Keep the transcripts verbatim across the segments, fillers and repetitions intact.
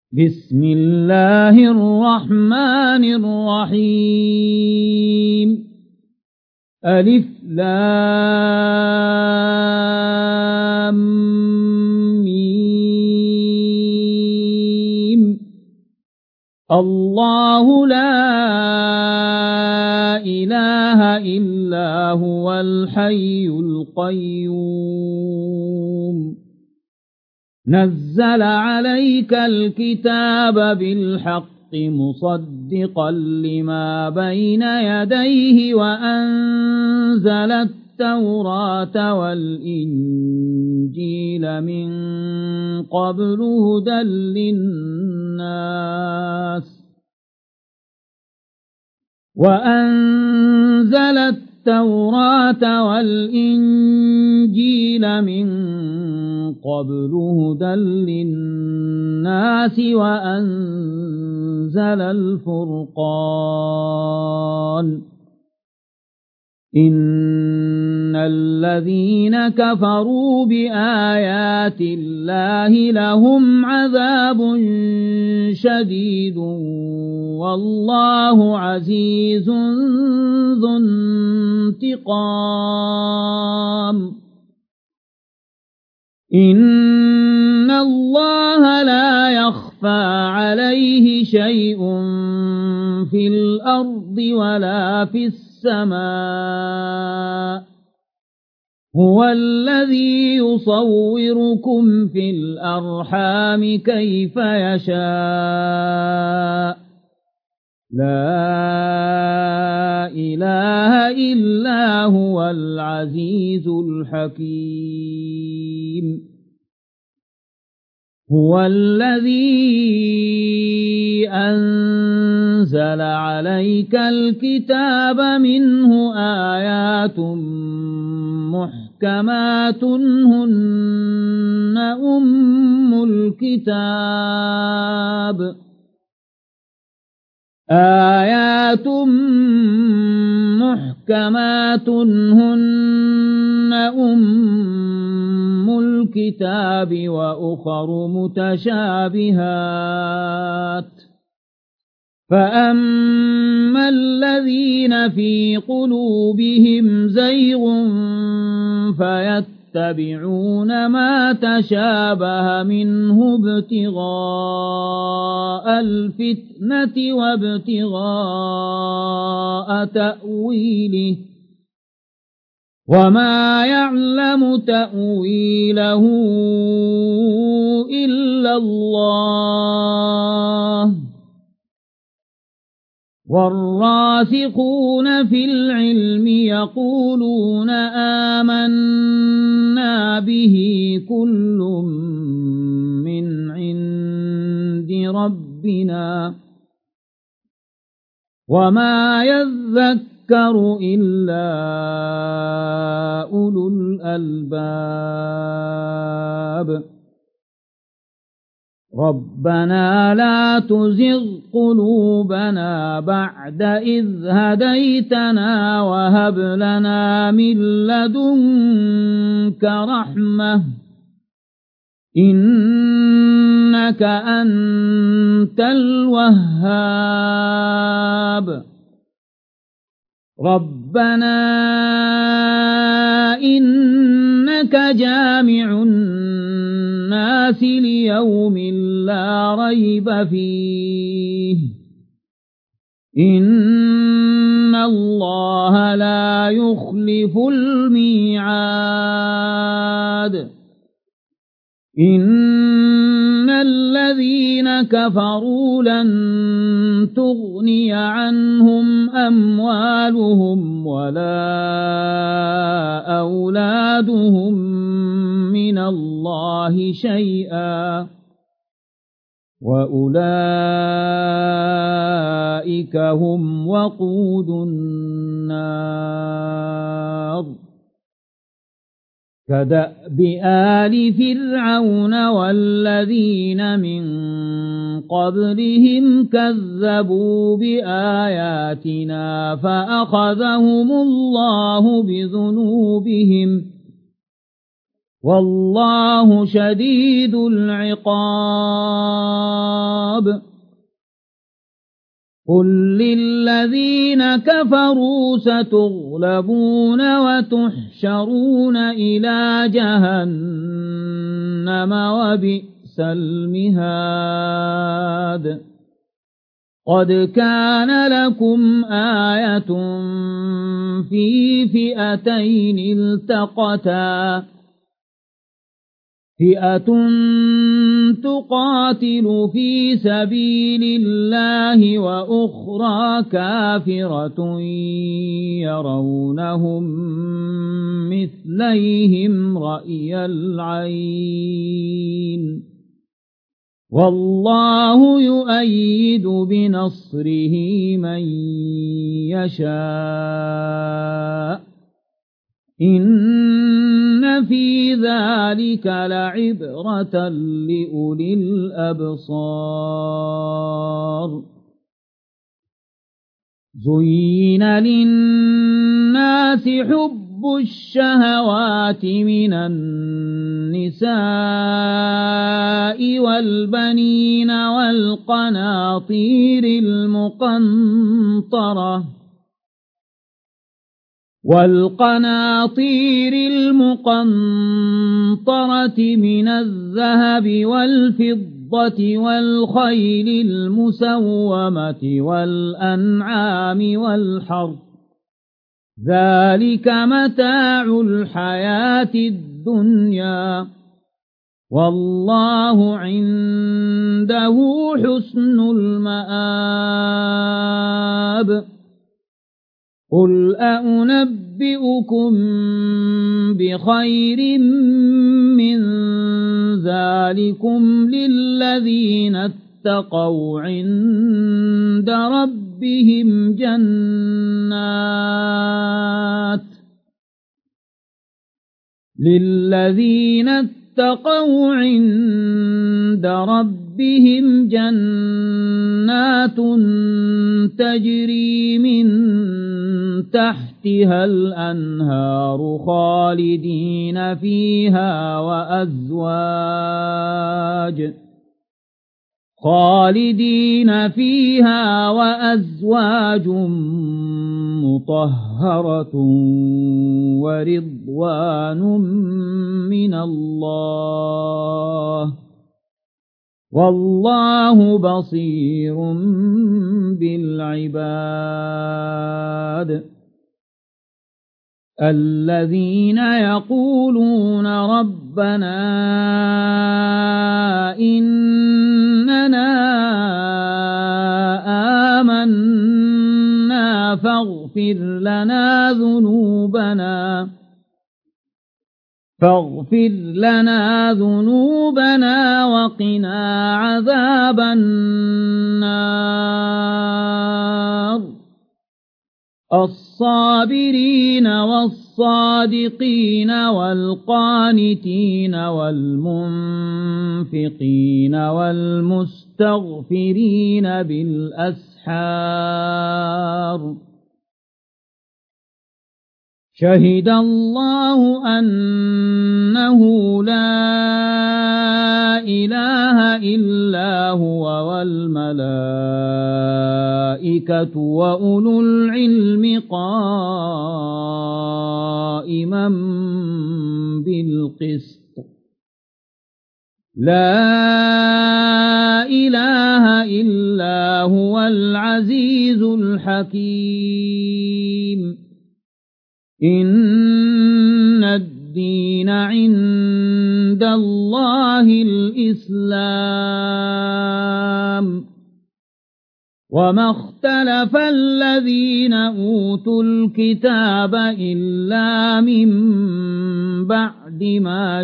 بسم الله الرحمن الرحيم ألف لام ميم الله لا إله إلا هو الحي القيوم نزل عليك الكتاب بالحق مصدقا لما بين يديه وأنزل التوراة والإنجيل من قبل هدى للناس وأنزل التوراة والإنجيل من قبل هدى للناس وأنزل الفرقان إن الذين كفروا بآيات الله لهم عذاب شديد والله عزيز ذو انتقام إن الله لا يخفى عليه شيء في الأرض ولا في السماء هو الذي يصوركم في الأرحام كيف يشاء لا إله إلا هو العزيز الحكيم هو الذي أنزل عليك الكتاب منه آيات محكمات هن أم الكتاب آيات محكمات هن أم الكتاب وأخر متشابهات فأما الذين في قلوبهم زيغ فيتبعون ما تشابه منه ابتغاء الفتنة وابتغاء تأويله وما يعلم تأويله إلا الله والراسخون في العلم يقولون آمنا به كل من عند ربنا وما يذكر إلا أولو الألباب ربنا لا تزغ قلوبنا بعد إذ هديتنا وهب لنا من لدنك رحمة إنك أنت الوهاب ربنا إنك جامع الناس ليوم لا ريب فيه إن الله لا يخلف الميعاد إن الذين كفروا لن تغني عنهم أموالهم ولا أولادهم من الله شيئا وأولئك هم وقود النار كدأب آل فرعون والذين من قبلهم كذبوا بآياتنا فأخذهم الله بذنوبهم والله شديد العقاب الخطاب قل للذين كفروا ستغلبون وتحشرون إلى جهنم وبئس المهاد قد كان لكم آية في فئتين التقتا فئة تقاتل في سبيل الله وأخرى كافرة يرونهم مثليهم رأي العين والله يؤيد بنصره من يشاء إن في ذلك لعبرة لأولي الأبصار زين للناس حب الشهوات من النساء والبنين والقناطير المقنطرة والقناطير المقنطرة من الذهب والفضة والخيل المسومة والأنعام والحرث ذلك متاع الحياة الدنيا والله عنده حسن المآب قل أنبئكم بخير من ذلكم للذين اتقوا عند ربهم جنات للذين اتقوا عند ربهم جنات تجري من تحتها الأنهار خالدين فيها وأزواج خالدين فيها وأزواج مطهرة ورضوان من الله والله بصير بالعباد الذين يقولون ربنا إننا آمنا فاغفر لنا ذنوبنا فاغفر لنا ذنوبنا وقنا عذاب النار الصابرين والصادقين والقانتين والمنفقين والمستغفرين بالأسحار شهد الله أنه لا إله إلا هو والملائكة وأولو العلم قائما بالقسط لا إله إلا هو العزيز الحكيم إن الدين عند الله الإسلام وما اختلف الذين أوتوا الكتاب إلا من بعد ما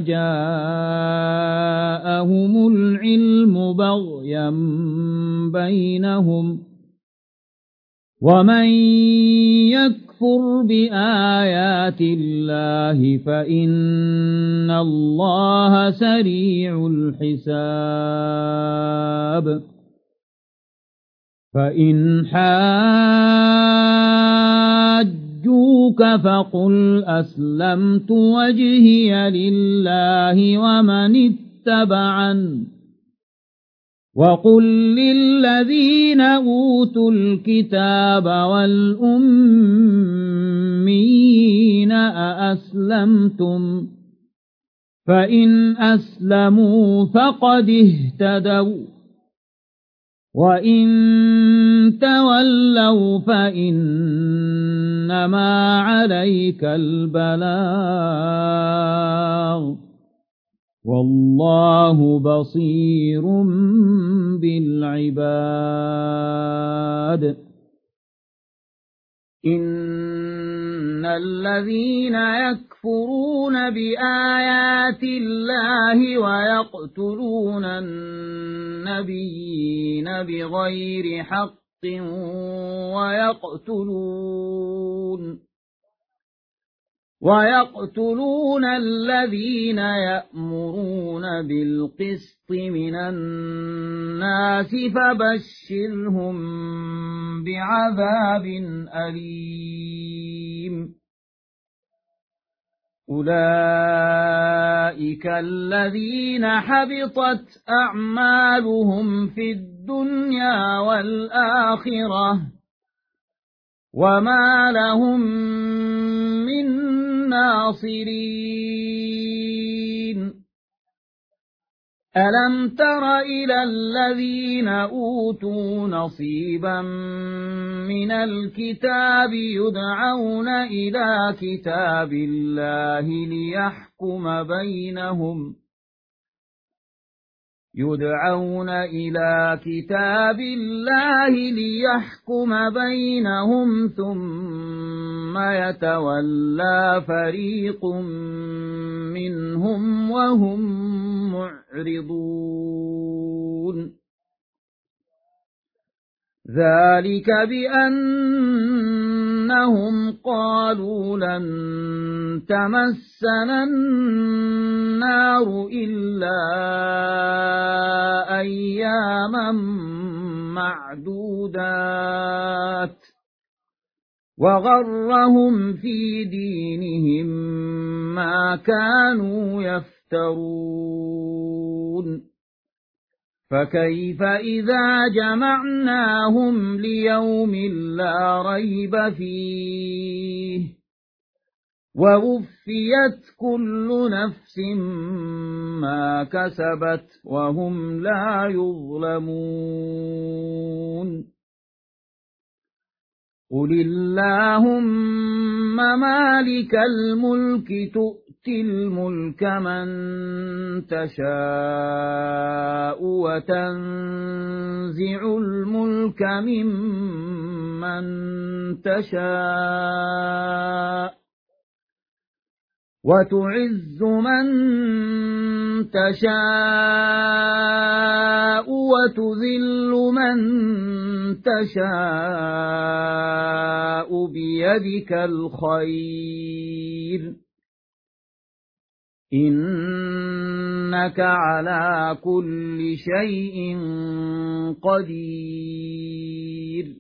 جاءهم العلم بغيا بينهم ومن يكفر بآيات الله فإن الله سريع الحساب فإن حاجوك فقل أسلمت وجهي لله ومن اتبعن وقل للذين أوتوا الكتاب والأميين أأسلمتم فإن أسلموا فقد اهتدوا وإن تولوا فإنما عليك البلاغ والله بصير بالعباد إن الذين يكفرون بآيات الله ويقتلون النبيين بغير حق ويقتلون ويقتلون الذين يأمرون بالقسط من الناس فبشرهم بعذاب أليم أولئك الذين حبطت أعمالهم في الدنيا والآخرة وما لهم من ناصرين ألم تر إلى الذين أوتوا نصيبا من الكتاب يدعون إلى كتاب الله ليحكم بينهم يدعون إلى كتاب الله ليحكم بينهم ثم يتولى فريق منهم وهم معرضون ذلك بأنهم قالوا لن تمسنا النار إلا أياما معدودات وغرهم في دينهم ما كانوا يفترون فكيف إذا جمعناهم ليوم لا ريب فيه ووفيت كل نفس ما كسبت وهم لا يظلمون قل اللهم مالك الملك تؤتي الملك من تشاء وتنزع الملك ممن تشاء وتعز من تشاء وتذل من تشاء بيدك الخير إنك على كل شيء قدير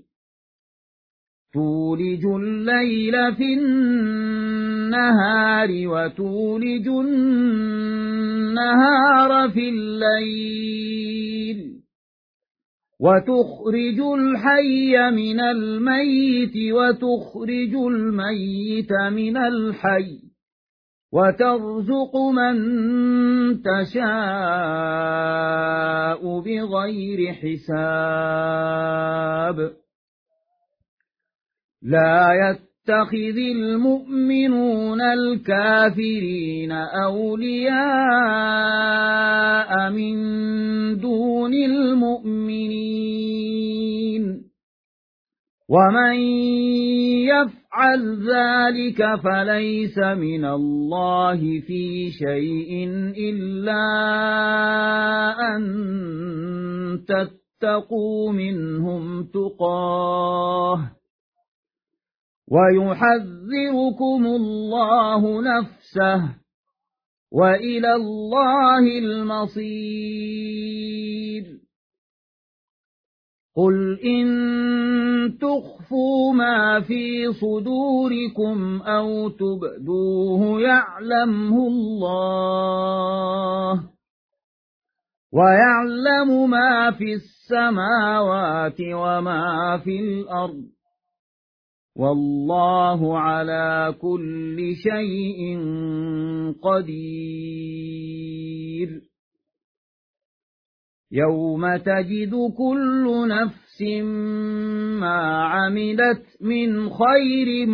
تولج الليل في النهار وتولج النهار في الليل وتخرج الحي من الميت وتخرج الميت من الحي وترزق من تشاء بغير حساب لا يتخذ المؤمنون الكافرين أولياء من دون المؤمنين ومن يفعل ذلك فليس من الله في شيء إلا أن تتقوا منهم تقاه ويحذركم الله نفسه وإلى الله المصير قل إن تخفوا ما في صدوركم أو تبدوه يعلمه الله ويعلم ما في السماوات وما في الأرض والله على كل شيء قدير يوم تجد كل نفس ما عملت من خير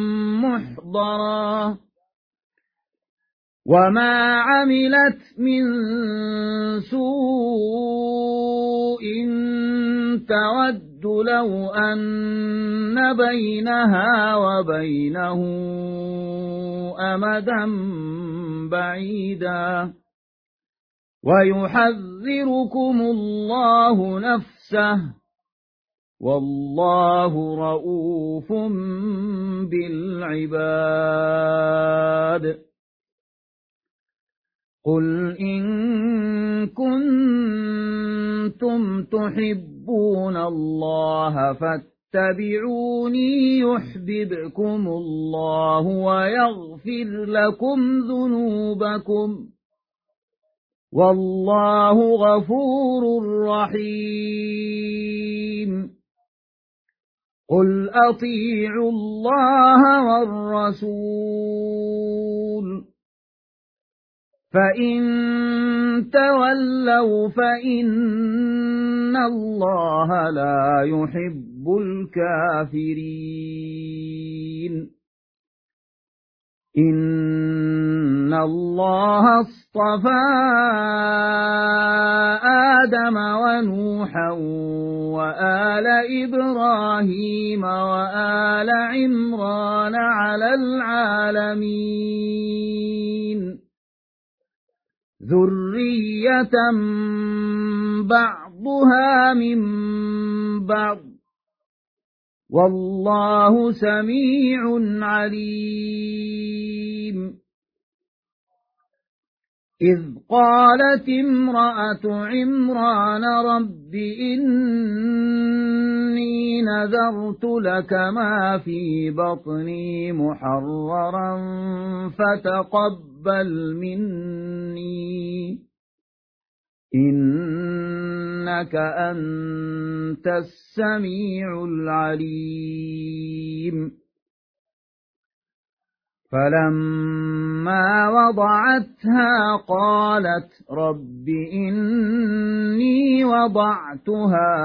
محضرا وما عملت من سوء تود لو أن بينها وبينه أمدا بعيدا ويحذركم الله نفسه والله رؤوف بالعباد قل إن كنتم تحبون الله فاتبعوني يحببكم الله ويغفر لكم ذنوبكم والله غفور رحيم قل أطيعوا الله والرسول فإن تولوا فإن الله لا يحب الكافرين إن الله اصطفى آدم ونوحا وآل إبراهيم وآل عمران على العالمين ذرية بعضها من بعض والله سميع عليم إذ قالت امرأة عمران رب إني نذرت لك ما في بطني محررا فتقبل مني إنك أنت السميع العليم فلما وضعتها قالت رب إني وضعتها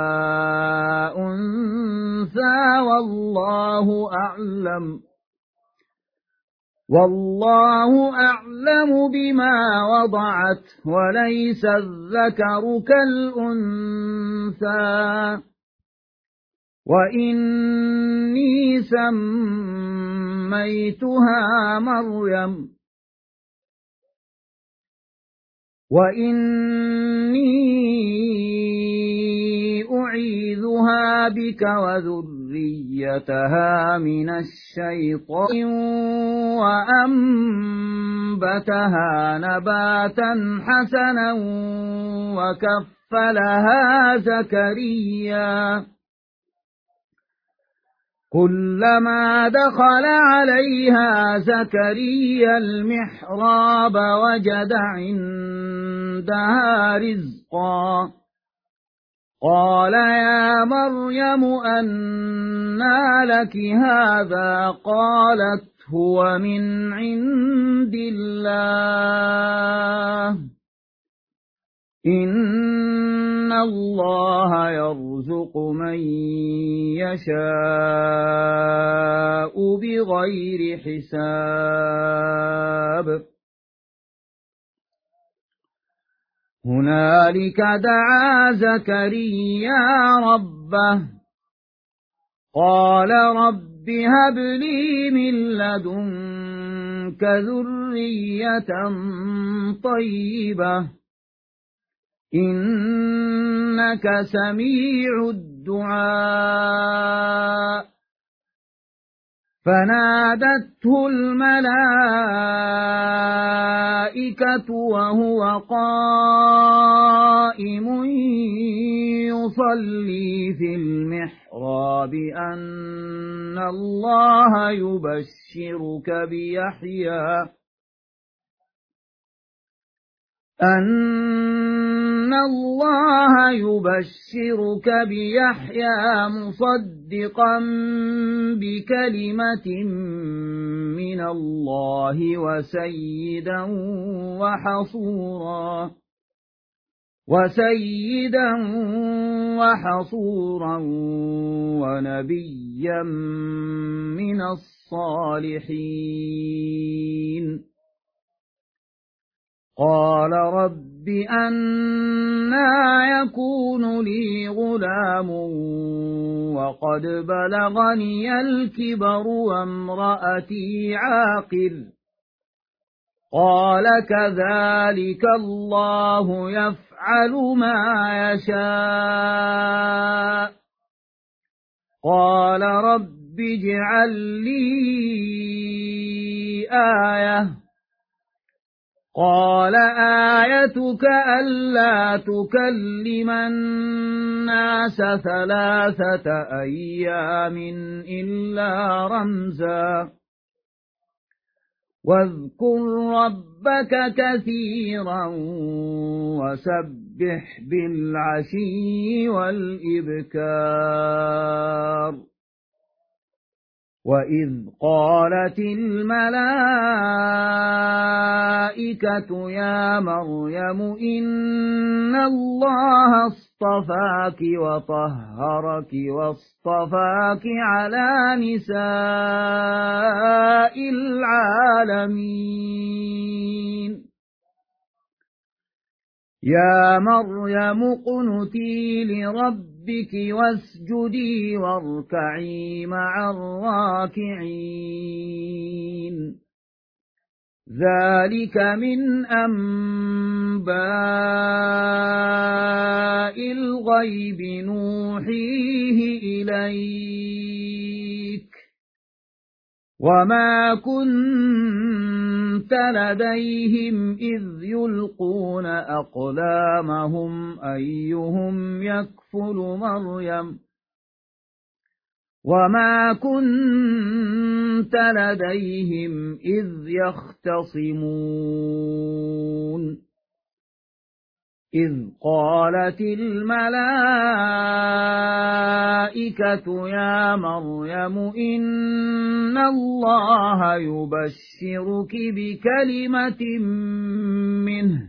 أنثى والله أعلم والله أعلم بما وضعت وليس الذكر كالأنثى وإني سميتها مريم وإني أعيذها بك وذريتها من الشيطان وأنبتها نباتا حسنا وكفلها زكريا كلما دخل عليها زكريا المحراب وجد عندها رزقا قال يا مريم أنى لك هذا قالت هو من عند الله إن الله يرزق من يشاء بغير حساب هنالك دعا زكريا ربه قال رب هب لي من لدنك ذرية طيبة إنك سميع الدعاء فنادته الملائكة وهو قائم يصلي في المحراب أن الله يبشرك بيحيى أن الله يبشرك بيحيى مصدقا بكلمة من الله وسيدا وحصورا وسيدا وحصورا ونبيا من الصالحين قال رب أنى يكون لي غلام وقد بلغني الكبر وامرأتي عاقر قال كذلك الله يفعل ما يشاء قال رب اجعل لي آية قال آيتك ألا تكلم الناس ثلاثة أيام إلا رمزا واذكر ربك كثيرا وسبح بالعشي والإبكار وإذ قالت الملائكة يا مريم إن الله اصطفاك وطهرك واصطفاك على نساء العالمين يا مريم اقنتي لربك واسجدي واركعي مع الراكعين ذلك من أنباء الغيب نوحيه إليك وما كنت لديهم إذ يلقون أقلامهم أيهم يكفل مريم وما كنت لديهم إذ يختصمون إذ قالت الملائكة يا مريم إن الله يبشرك بكلمة منه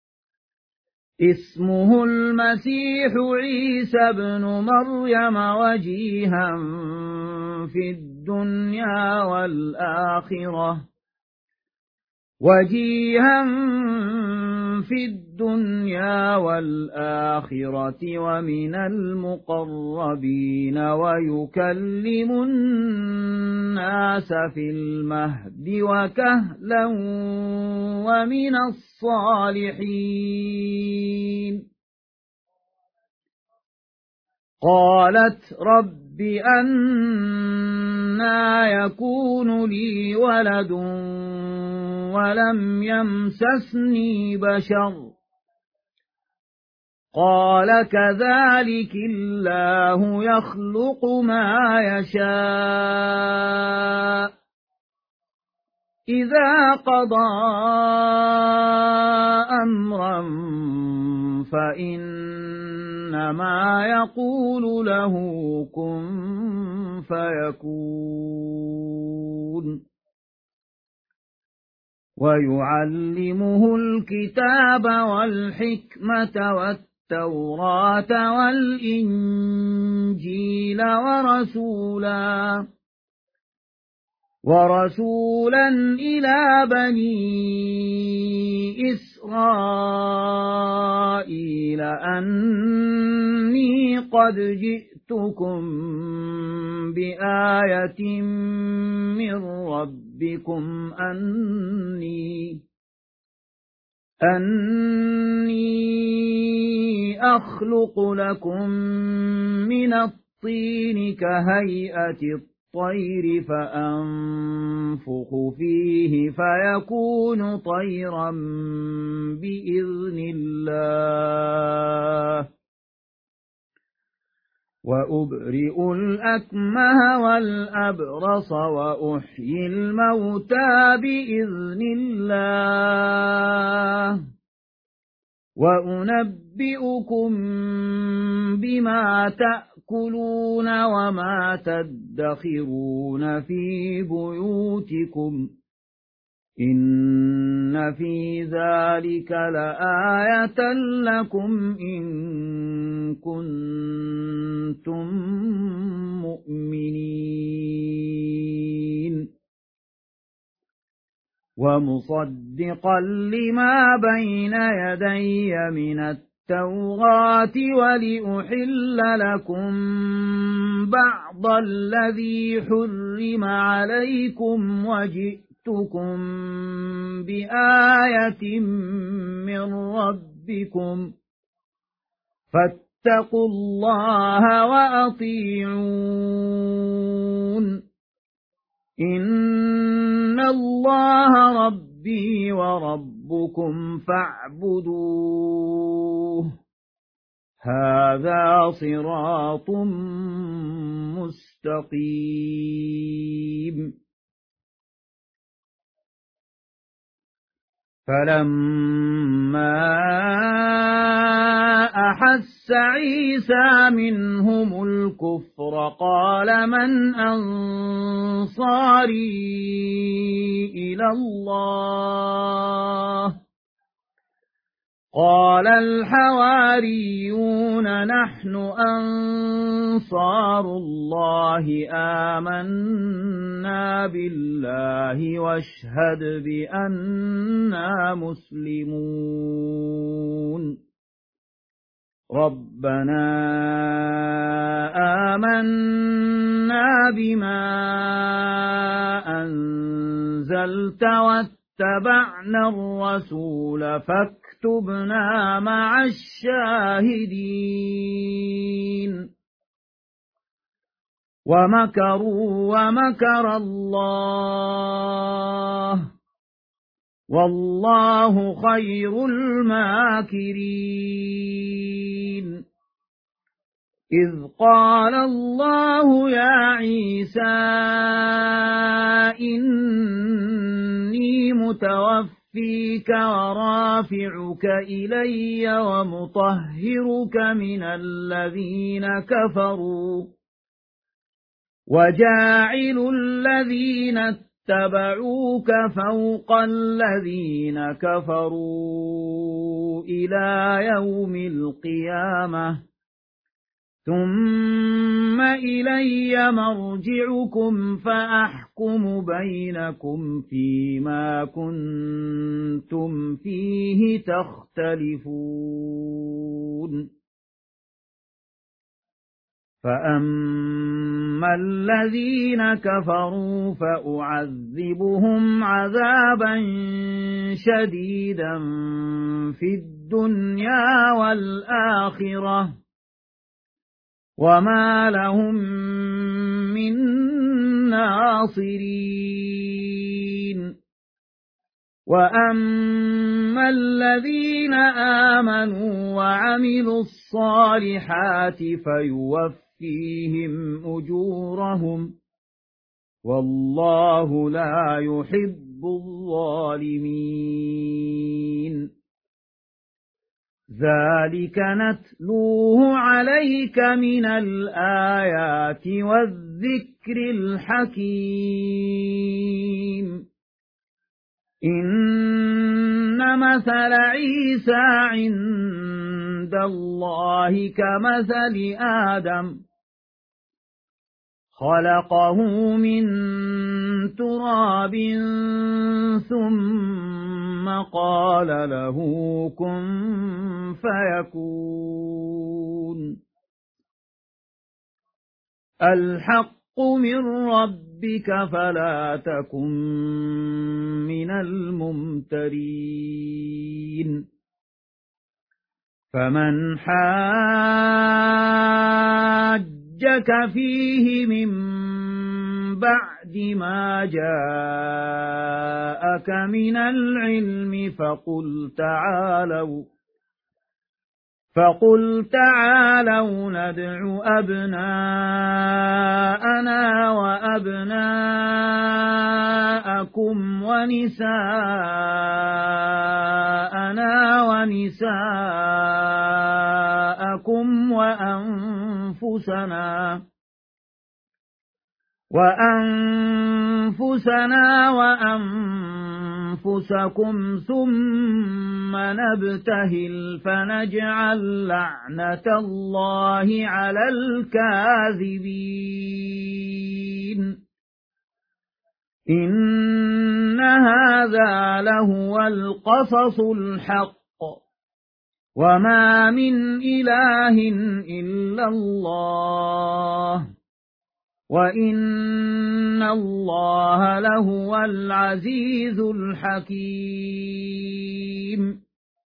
اسمه المسيح عيسى ابن مريم وجيها في الدنيا والآخرة وجيها في الدنيا والآخرة ومن المقربين ويكلم الناس في المهد وكهلا ومن الصالحين قالت رب أنى يكون لي ولد ولم يمسسني بشر قال كذلك الله يخلق ما يشاء إذا قضى أمرا فإنما يقول له كن فيكون ويعلمه الكتاب والحكمة والتوراة والإنجيل ورسولا ورسولا إلى بني إسرائيل أني قد جئتكم بآية من ربكم أني أني أخلق لكم من الطين كهيئة الطير فأنفخ فيه فيكون طيرا بإذن الله وأبرئ الأكمه والأبرص وأحيي الموتى بإذن الله وأنبئكم بما تأكلون وما تدخرون في بيوتكم إن في ذلك لآية لكم إن كنتم مؤمنين ومصدقا لما بين يدي من التوراة ولأحل لكم بعض الذي حرم عليكم وجئتكم بآية من ربكم فاتقوا الله وأطيعون إن الله ربي وربكم فاعبدوه هذا صراط مستقيم فلما أحس عيسى منهم الكفر قال من أنصاري إلى الله قال الحواريون نحن أنصار الله آمنا بالله واشهد بأننا مسلمون ربنا آمنا بما أنزلت واتبعنا الرسول فاكتبنا مع الشاهدين ومكروا ومكر الله والله خير الماكرين إذ قال الله يا عيسى إني متوفيك ورافعك إلي ومطهرك من الذين كفروا وجاعل الذين اتبعوك فوق الذين كفروا إلى يوم القيامة ثم إلي مرجعكم فأحكم بينكم فيما كنتم فيه تختلفون فأما الذين كفروا فأعذبهم عذابا شديدا في الدنيا والآخرة وما لهم من ناصرين وأما الذين آمنوا وعملوا الصالحات فيوفيهم أجورهم والله لا يحب الظالمين ذلك نتلوه عليك من الآيات والذكر الحكيم إن مثل عيسى عند الله كمثل آدم خلقه من تراب ثم قال له كن فيكون الحق من ربك فلا تكن من الممترين فمن حاجك فيه من بعد ما جاءك من العلم فقل تعالوا فقل تعالوا ندع أبناءنا وأبناءكم نساءكم ونساءنا ونساءكم وأنفسنا وأنفسنا وأنفسكم ثم نبتهل فنجعل لعنة الله على الكاذبين إن هذا لهو القصص الحق وما من إله إلا الله وإن الله لهو العزيز الحكيم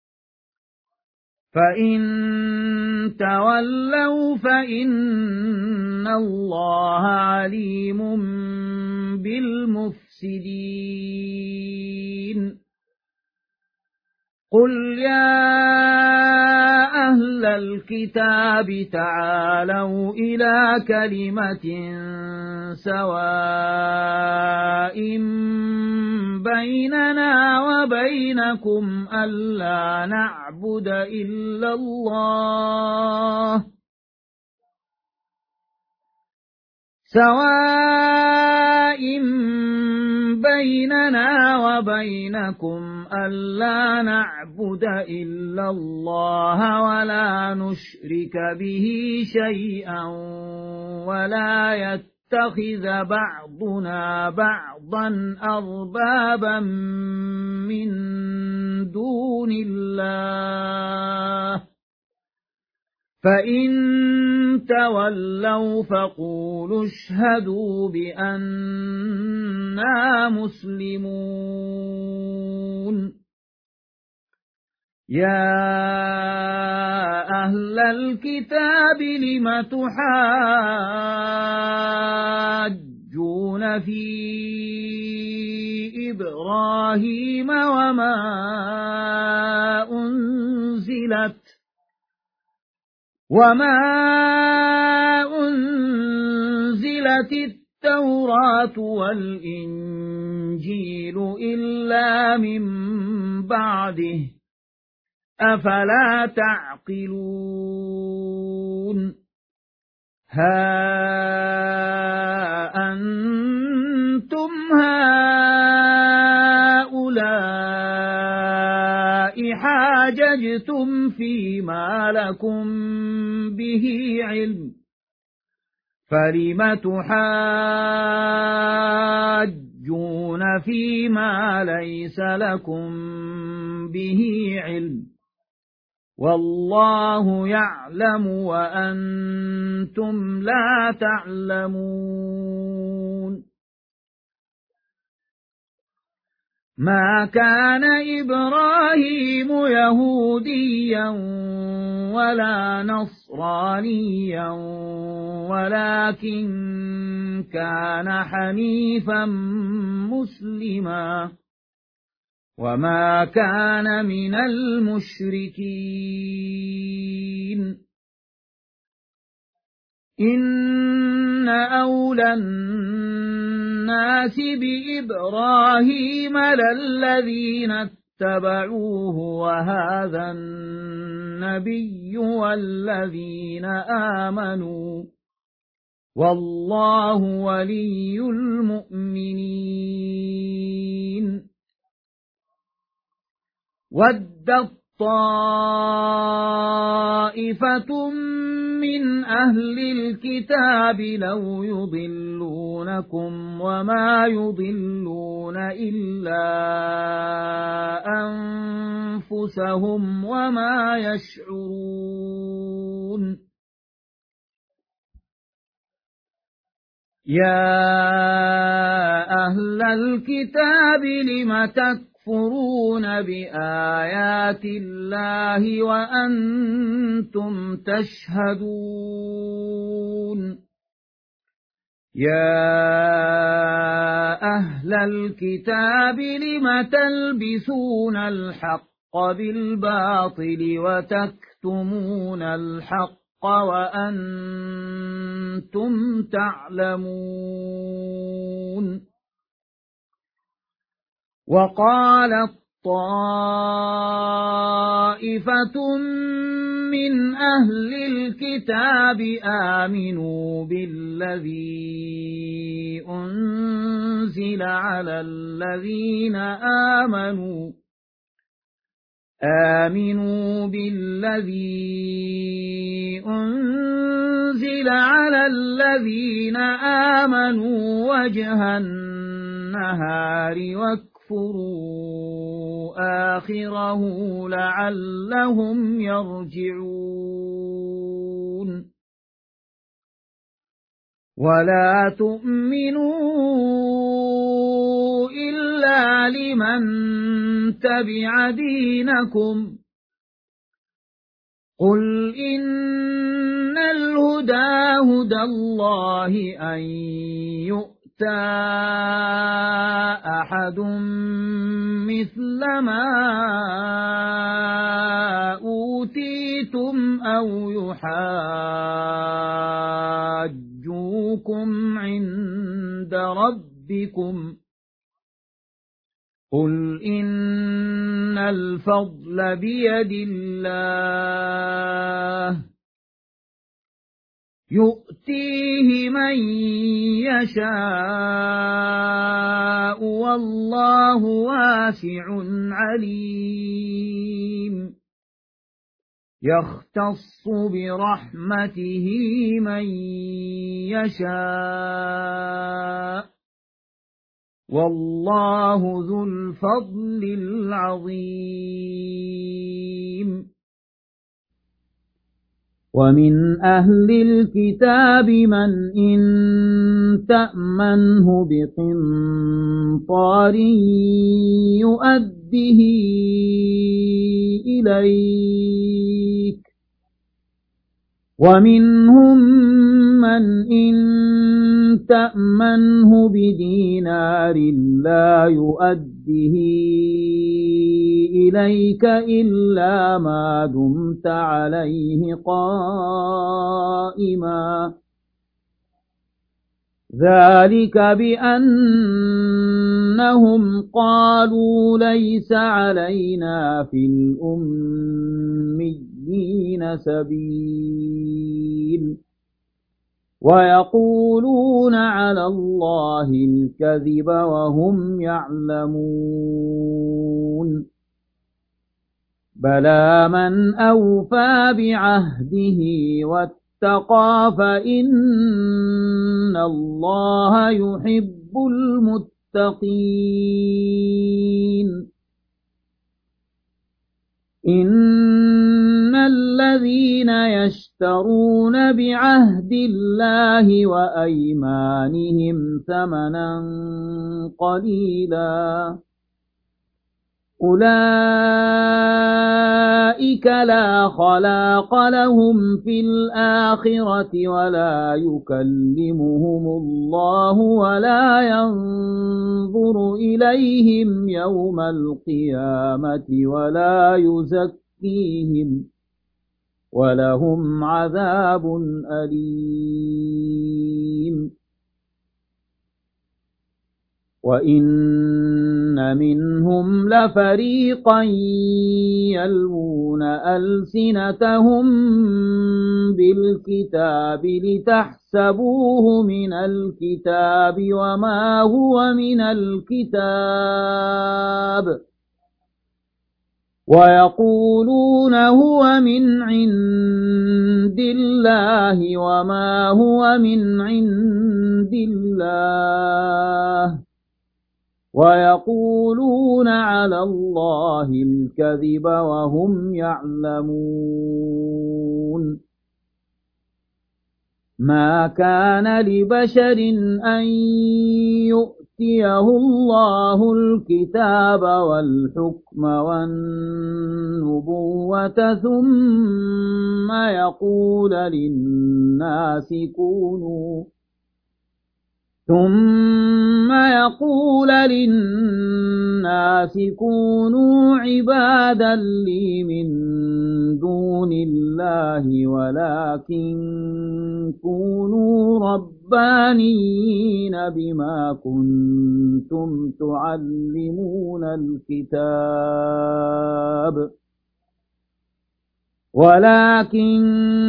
فإن تولوا فإن الله عليم بالمفسدين قل يا أهل الكتاب تعالوا إلى كلمة سواء بيننا وبينكم ألا نعبد إلا الله سواء بيننا وبينكم ألا نعبد إلا الله ولا نشرك به شيئا ولا يتخذ بعضنا بعضا أربابا من دون الله فإن تولوا فقولوا اشهدوا بأننا مسلمون يا أهل الكتاب لم تحاجون في إبراهيم وما أنزلت وما أنزلت التوراة والإنجيل إلا من بعده أفلا تعقلون ها أنتم هؤلاء حاججتم فيما لكم به علم فلم تحاجون فيما ليس لكم به علم والله يعلم وأنتم لا تعلمون ما كان إبراهيم يهوديا ولا نصرانيا ولكن كان حنيفا مسلما وما كان من المشركين إن أولى الناس بإبراهيم للذين اتبعوه وهذا النبي والذين آمنوا والله ولي المؤمنين ودت طائفة من أهل الكتاب لو يضلونكم وما يضلون إلا أنفسهم وما يشعرون يا أهل الكتاب لم تكفرون بآيات الله وأنتم تشهدون يا أهل الكتاب لم تلبسون الحق بالباطل وتكتمون الحق وأنتم تعلمون وقالت طائفة من أهل الكتاب آمنوا بالذي أنزل على الذين آمنوا آمنوا بالذي أنزل على الذين آمنوا وجه النهار واكفروا آخره لعلهم يرجعون ولا تؤمنوا إلا لمن تبع دينكم قل إن الهدى هدى الله أن يؤتى أحد مثل ما أوتيتم أو يحاجوكم عند ربكم قل إن الفضل بيد الله يؤتيه من يشاء والله واسع عليم يختص برحمته من يشاء والله ذو الفضل العظيم ومن أهل الكتاب من إن تأمنه بقنطار يؤده إليك ومنهم من إن تأمنه بدينار لا يؤده إليك إلا ما دمت عليه قائما ذلك بأنهم قالوا ليس علينا في الأميين سبيل ويقولون على الله الكذب وهم يعلمون بلى من أوفى بعهده واتقى فإن الله يحب المتقين إن الذين يشترون بعهد الله وأيمانهم ثمنا قليلا أولئك لا خلاق لهم في الآخرة ولا يكلمهم الله ولا ينظر إليهم يوم القيامة ولا يزكيهم ولهم عذاب أليم وإن منهم لفريقا يلوون ألسنتهم بالكتاب لتحسبوه من الكتاب وما هو من الكتاب ويقولون هو من عند الله وما هو من عند الله ويقولون على الله الكذب وهم يعلمون ما كان لبشر أن يؤتيه الله الكتاب والحكم والنبوة ثم يقول للناس كونوا ثم يقول للناس كونوا عبادا لي من دون الله ولكن كونوا رب ربانيين بما كنتم تعلمون الكتاب ولكن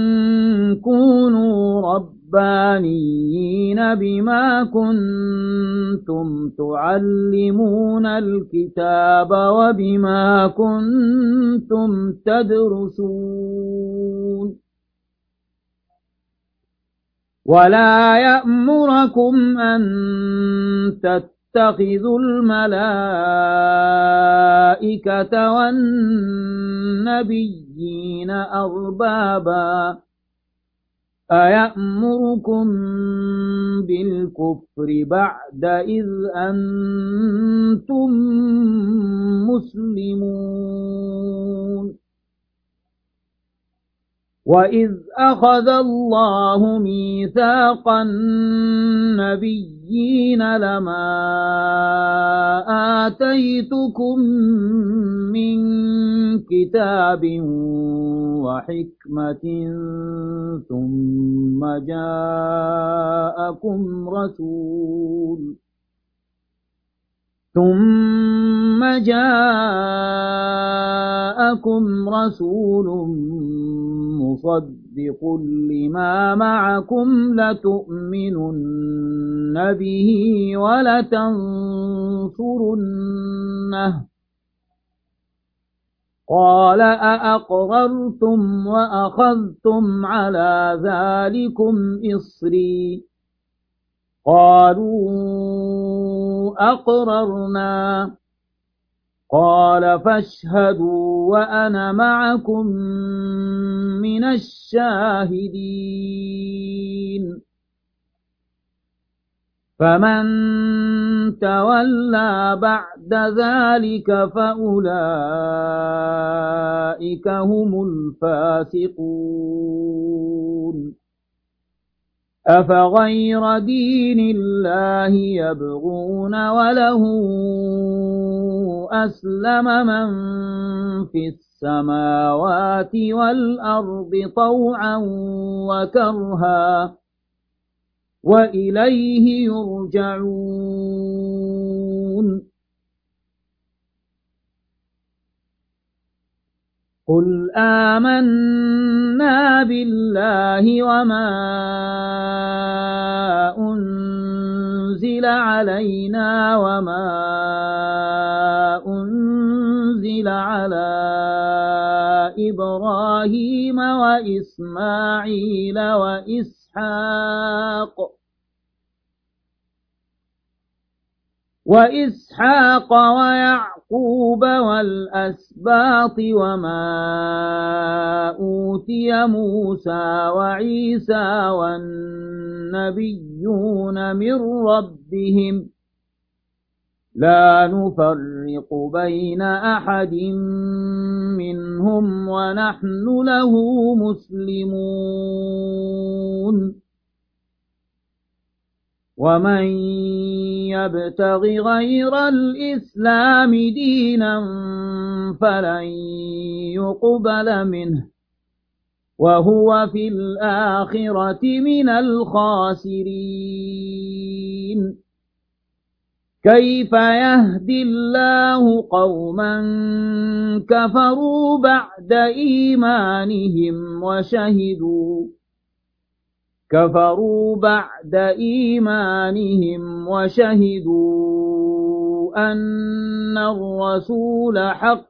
كونوا ربانيين بما كنتم تعلمون الكتاب وبما كنتم تدرسون ولا يأمركم أن تتخذوا الملائكة والنبيين أربابا أيأمركم بالكفر بعد إذ أنتم مسلمون وإذ أخذ الله ميثاق النبيين لما آتيتكم من كتاب وحكمة ثم جاءكم رسول ثم جاءكم رسول مصدق لما معكم لتؤمنن به ولتنصرنه قال أأقررتم وأخذتم على ذلكم إصري قالوا أقررنا قال فاشهدوا وأنا معكم من الشاهدين فمن تولى بعد ذلك فأولئك هم الفاسقون أفغير دين الله يبغون وله أسلم من في السماوات والأرض طوعا وكرها وإليه يرجعون قل آمنا بالله وما أنزل علينا وما أنزل على إبراهيم وإسماعيل وإسحاق وإسحاق ويعقوب والأسباط وما أوتي موسى وعيسى والنبيون من ربهم لا نفرق بين أحد منهم ونحن له مسلمون ومن يبتغ غير الإسلام دينا فلن يقبل منه وهو في الآخرة من الخاسرين كيف يهدي الله قوما كفروا بعد إيمانهم وشهدوا كفروا بعد إيمانهم وشهدوا أن الرسول حق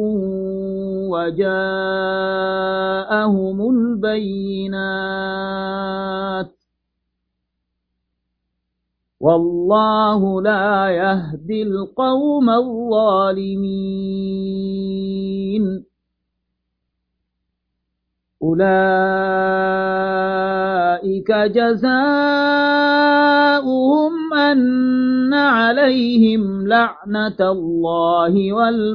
وجاءهم البينات والله لا يهدي القوم الظالمين أولئك جزاؤهم أن عليهم لعنة الله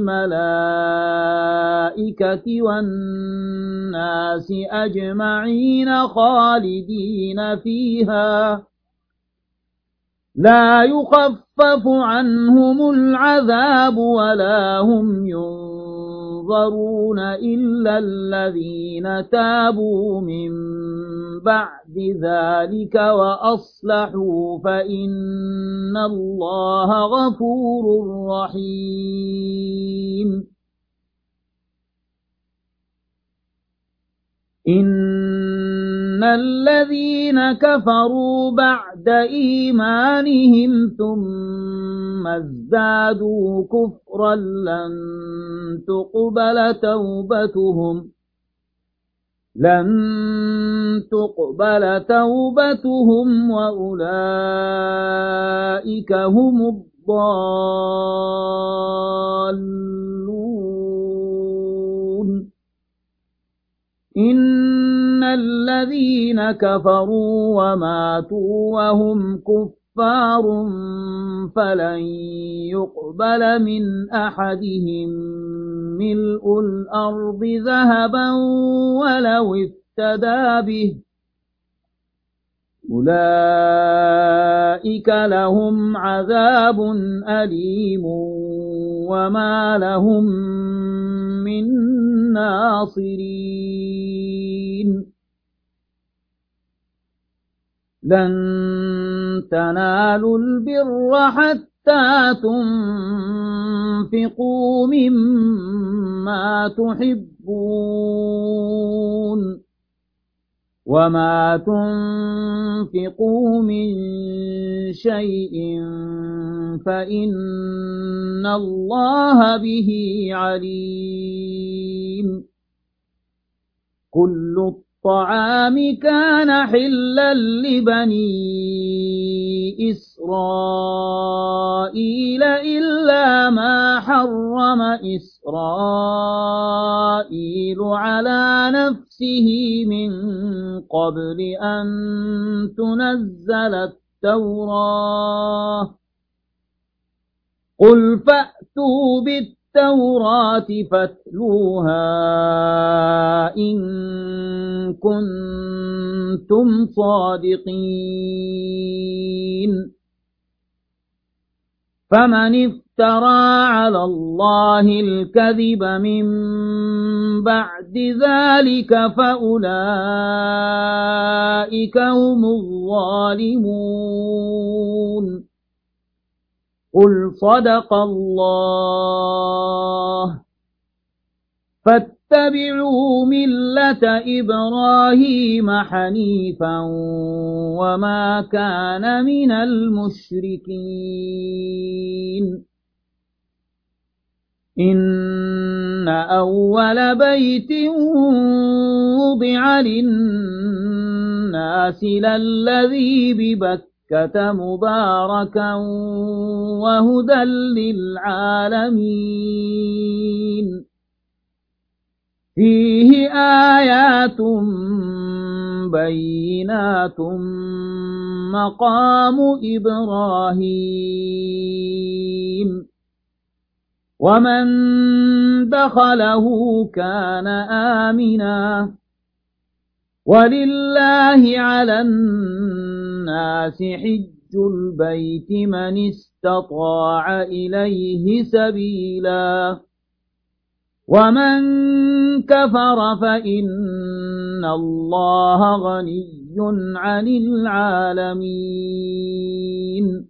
والملائكة والناس أجمعين خالدين فيها لا يخفف عنهم العذاب ولا هم ينظرون ينظرون إلا الذين تابوا من بعد ذلك وأصلحوا فإن الله غفور رحيم. إن الذين كفروا بعد إيمانهم ثم ازدادوا كفرا لن تقبل توبتهم لن تقبل توبتهم وأولئك هم الضالون. إن الذين كفروا وماتوا وهم كفار فلن يقبل من أحدهم ملء الأرض ذهبا ولو افتدى به أولئك لهم عذاب أليم وما لهم من ناصرين. لن تنالوا البر حتى تنفقوا مما تحبون وما تنفقوا من شيء فإن الله به عليم. كل الطعام كان حلا لبني إسرائيل إلا ما حرم إسرائيل على نفسه من قبل أن تنزل التوراة قل فأتوا بالتوراة فاتلوها إن كنتم صادقين. فمن افترى على الله الكذب من بعد ذلك فأولئك هم الظالمون. قل صدق الله فاتبعوا ملة إبراهيم حنيفا وما كان من المشركين. إن أول بيت وضع للناس للذي ببكة مباركا وهدى للعالمين فيه آيات بينات مقام إبراهيم ومن دخله كان آمنا ولله على الناس حج البيت من استطاع إليه سبيلا ومن كفر فإن الله غني عن العالمين.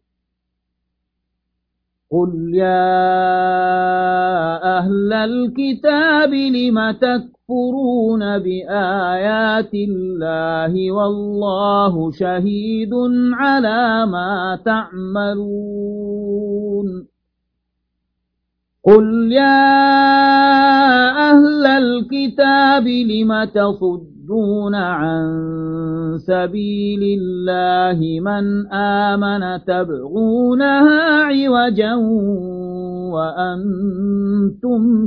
قل يا أهل الكتاب لم تكفرون بآيات الله والله شهيد على ما تعملون. قل يا أهل الكتاب لم تصدون عن سبيل الله من آمن تبغونها عوجا وأنتم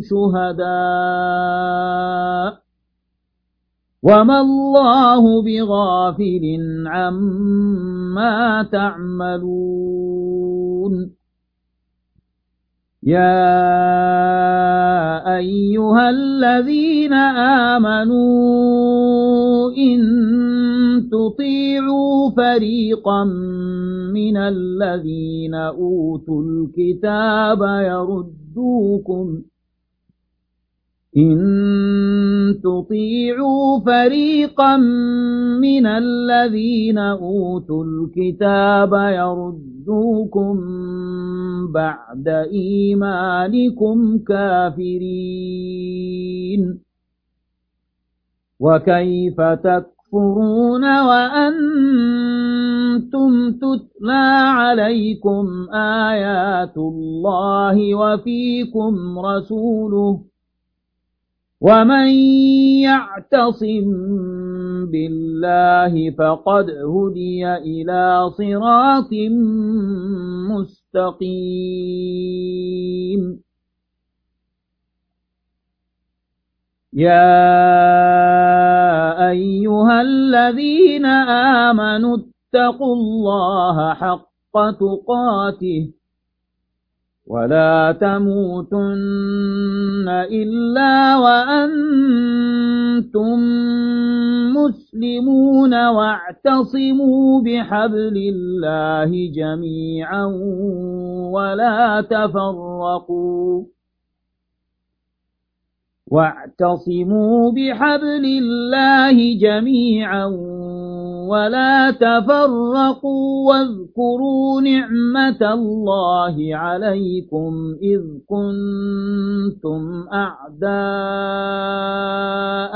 شهداء وما الله بغافل عما تعملون. يا أيها الذين آمنوا إن تطيعوا فريقا من الذين أوتوا الكتاب يردوكم إن تطيعوا فريقا من الذين أوتوا الكتاب يردوكم بعد إيمانكم كافرين وكيف تكفرون وأنتم تتلى عليكم آيات الله وفيكم رسوله ومن يعتصم بالله فقد هدي إلى صراط مستقيم يا أيها الذين آمنوا اتقوا الله حق تقاته ولا تموتن إلا وأنتم مسلمون واعتصموا بحبل الله جميعا ولا تفرقوا واعتصموا بحبل الله جميعا ولا تفرقوا واذكروا نعمة الله عليكم إذ كنتم أعداء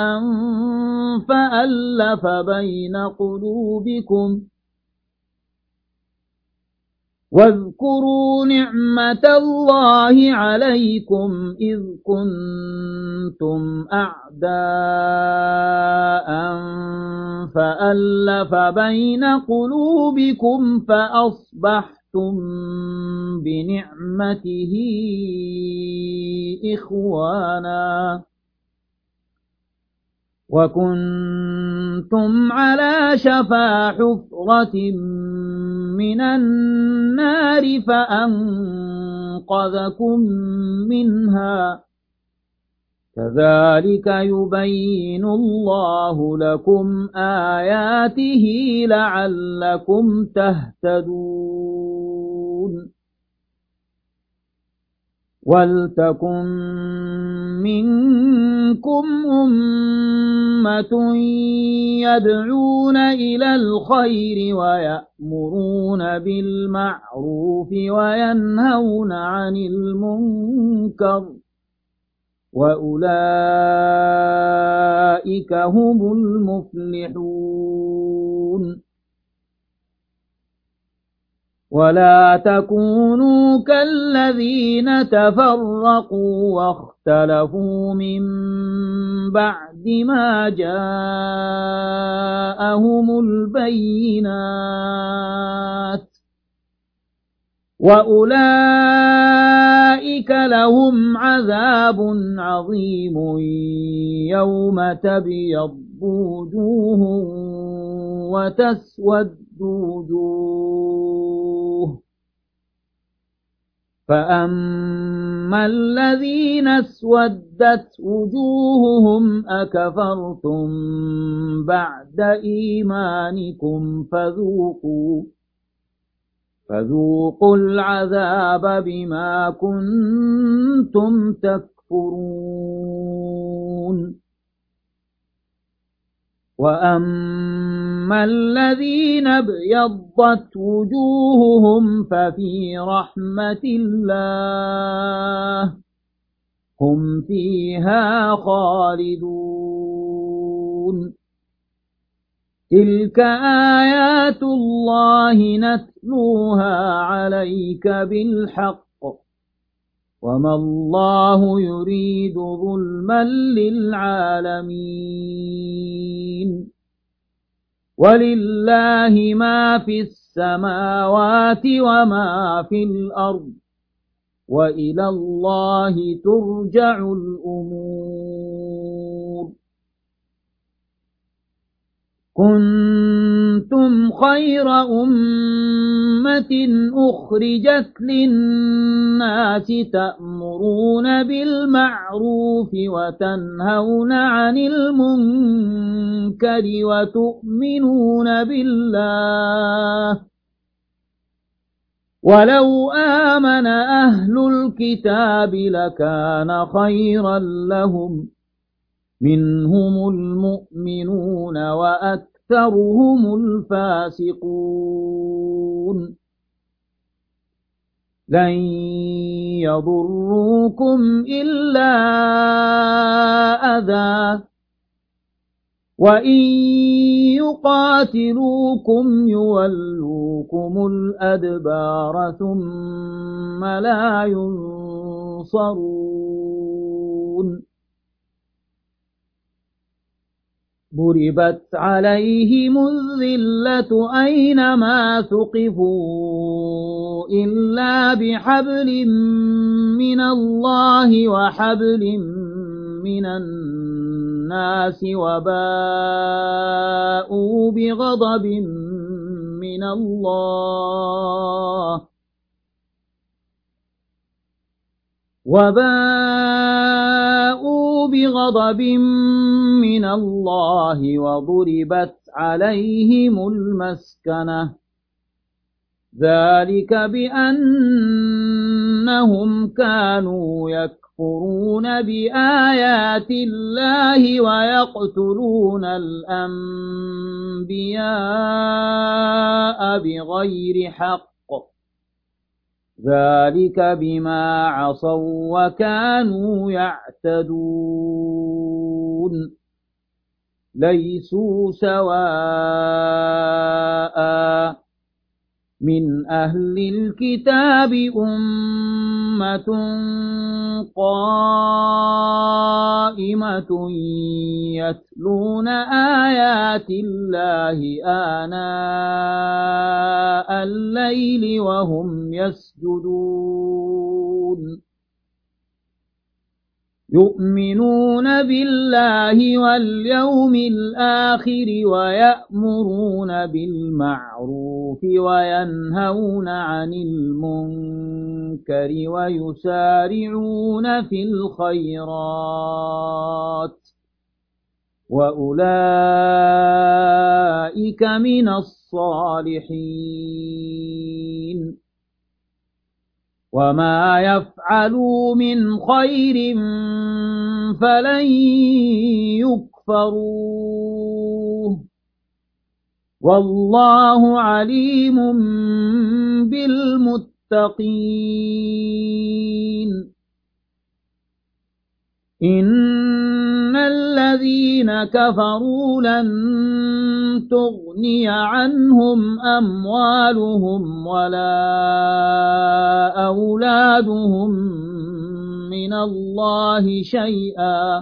فألف بين قلوبكم واذكروا نعمة الله عليكم إذ كنتم أعداء فألف بين قلوبكم فأصبحتم بنعمته إخوانا وكنتم على شفا حفرة من النار فأنقذكم منها كذلك يبين الله لكم آياته لعلكم تهتدون ولتكن منكم أمة يدعون إلى الخير ويأمرون بالمعروف وينهون عن المنكر وأولئك هم المفلحون ولا تكونوا كالذين تفرقوا واختلفوا من بعد ما جاءهم البينات وأولئك لهم عذاب عظيم يوم تبيض وجوه وتسود وجوه فأما الذين اسودت وجوههم أكفرتم بعد إيمانكم فذوقوا فذوقوا العذاب بما كنتم تكفرون وأما الذين ابيضت وجوههم ففي رحمة الله هم فيها خالدون تلك آيات الله نتلوها عليك بالحق وما الله يريد ظلما للعالمين ولله ما في السماوات وما في الأرض وإلى الله ترجع الأمور كنتم خير أمة أخرجت للناس تأمرون بالمعروف وتنهون عن المنكر وتؤمنون بالله ولو آمن أهل الكتاب لكان خيرا لهم منهم المؤمنون وأكثرهم الفاسقون لن يضروكم إلا أذى وإن يقاتلوكم يولوكم الأدبار ثم لا ينصرون ضربت عليهم الذلة أينما ثقفوا إلا بحبل من الله وحبل من الناس وباءوا بغضب من الله وباءوا بغضب من الله وضربت عليهم المسكنة ذلك بأنهم كانوا يكفرون بآيات الله ويقتلون الأنبياء بغير حق ذلك بما عصوا وكانوا يعتدون ليسوا سواء من أهل الكتاب أمة قائمة يتلون آيات الله آناء الليل وهم يسجدون يؤمنون بالله واليوم الآخر ويأمرون بالمعروف وينهون عن المنكر ويسارعون في الخيرات وأولئك من الصالحين وما يفعلوا من خير فلن يكفروه والله عليم بالمتقين إن الذين كفروا لن تغني عنهم أموالهم ولا أولادهم من الله شيئا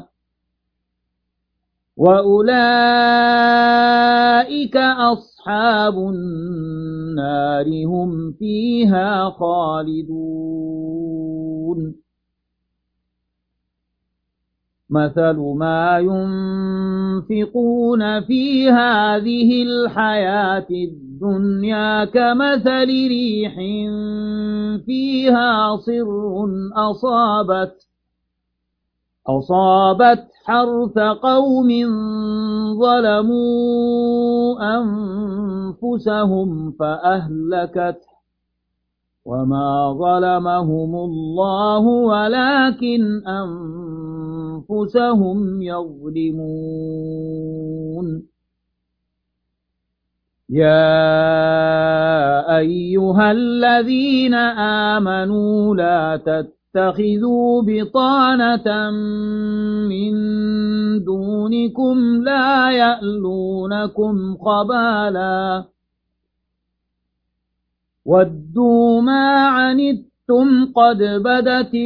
وأولئك أصحاب النار هم فيها خالدون مثل ما ينفقون في هذه الحياة الدنيا كمثل ريح فيها صر أصابت أصابت حرث قوم ظلموا أنفسهم فأهلكته وما ظلمهم الله ولكن أنفسهم يظلمون يا أيها الذين آمنوا لا تتخذوا بطانة من دونكم لا يألونكم خبالا ودوا ما عنتم قد بدت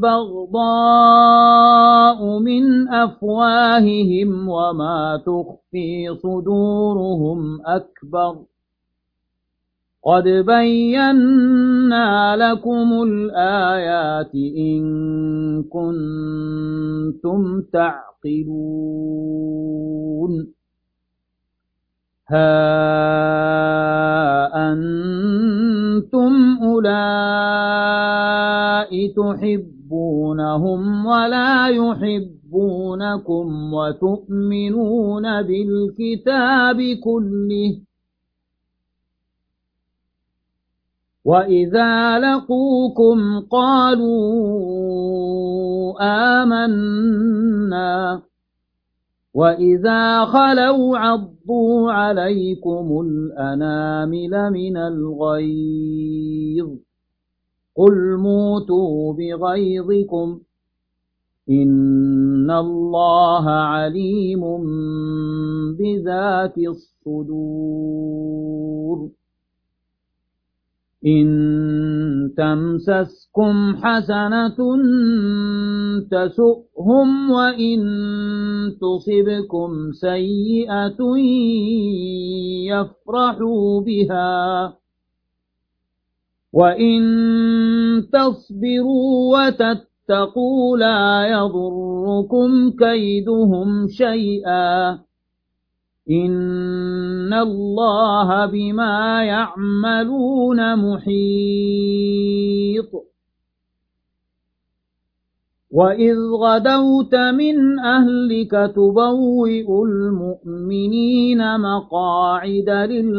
البغضاء من أفواههم وما تخفي صدورهم أكبر قد بينا لكم الآيات إن كنتم تعقلون ها أنتم أولئك تحبونهم ولا يحبونكم وتؤمنون بالكتاب كله وإذا لقوكم قالوا آمنا وإذا خلوا عضوا عليكم الأنامل من الغيظ قل موتوا بغيظكم إن الله عليم بذات الصدور إن تمسسكم حسنة تسؤهم وإن تصبكم سيئة يفرحوا بها وإن تصبروا وتتقوا لا يضركم كيدهم شيئا إن الله بما يعملون محيط وإذ غدوت من أهلك تبوئ المؤمنين مقاعد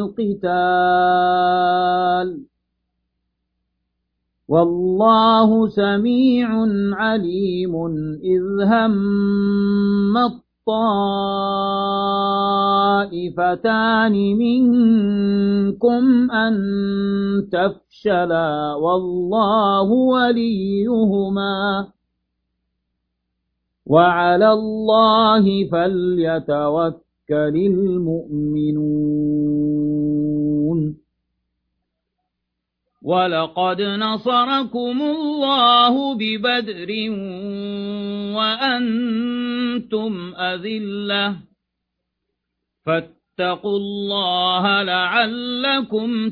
للقتال والله سميع عليم إذ هم الطائفتان منكم أن تفشلا والله وليهما وعلى الله فليتوكل المؤمنون ولقد نصركم الله ببدر وأنتم أذلة فاتقوا الله لعلكم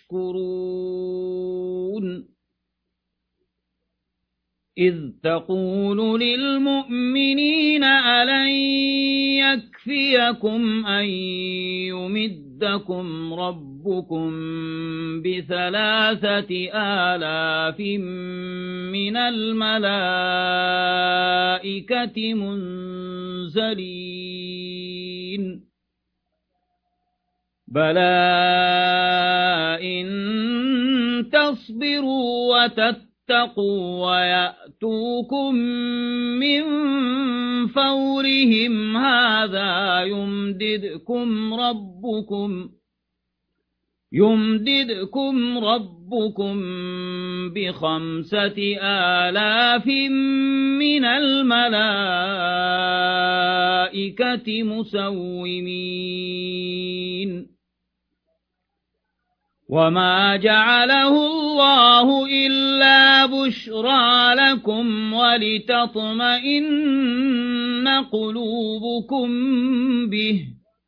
تشكرون إذ تقول للمؤمنين ألن يكفيكم أن يمدكم ربكم بثلاثة آلاف من الملائكة منزلين بلى إن تصبروا وتتقوا ويأتوكم من فورهم هذا يمددكم ربكم يمددكم ربكم بخمسة آلاف من الملائكة مسومين وما جعله الله إلا بشرى لكم ولتطمئن قلوبكم به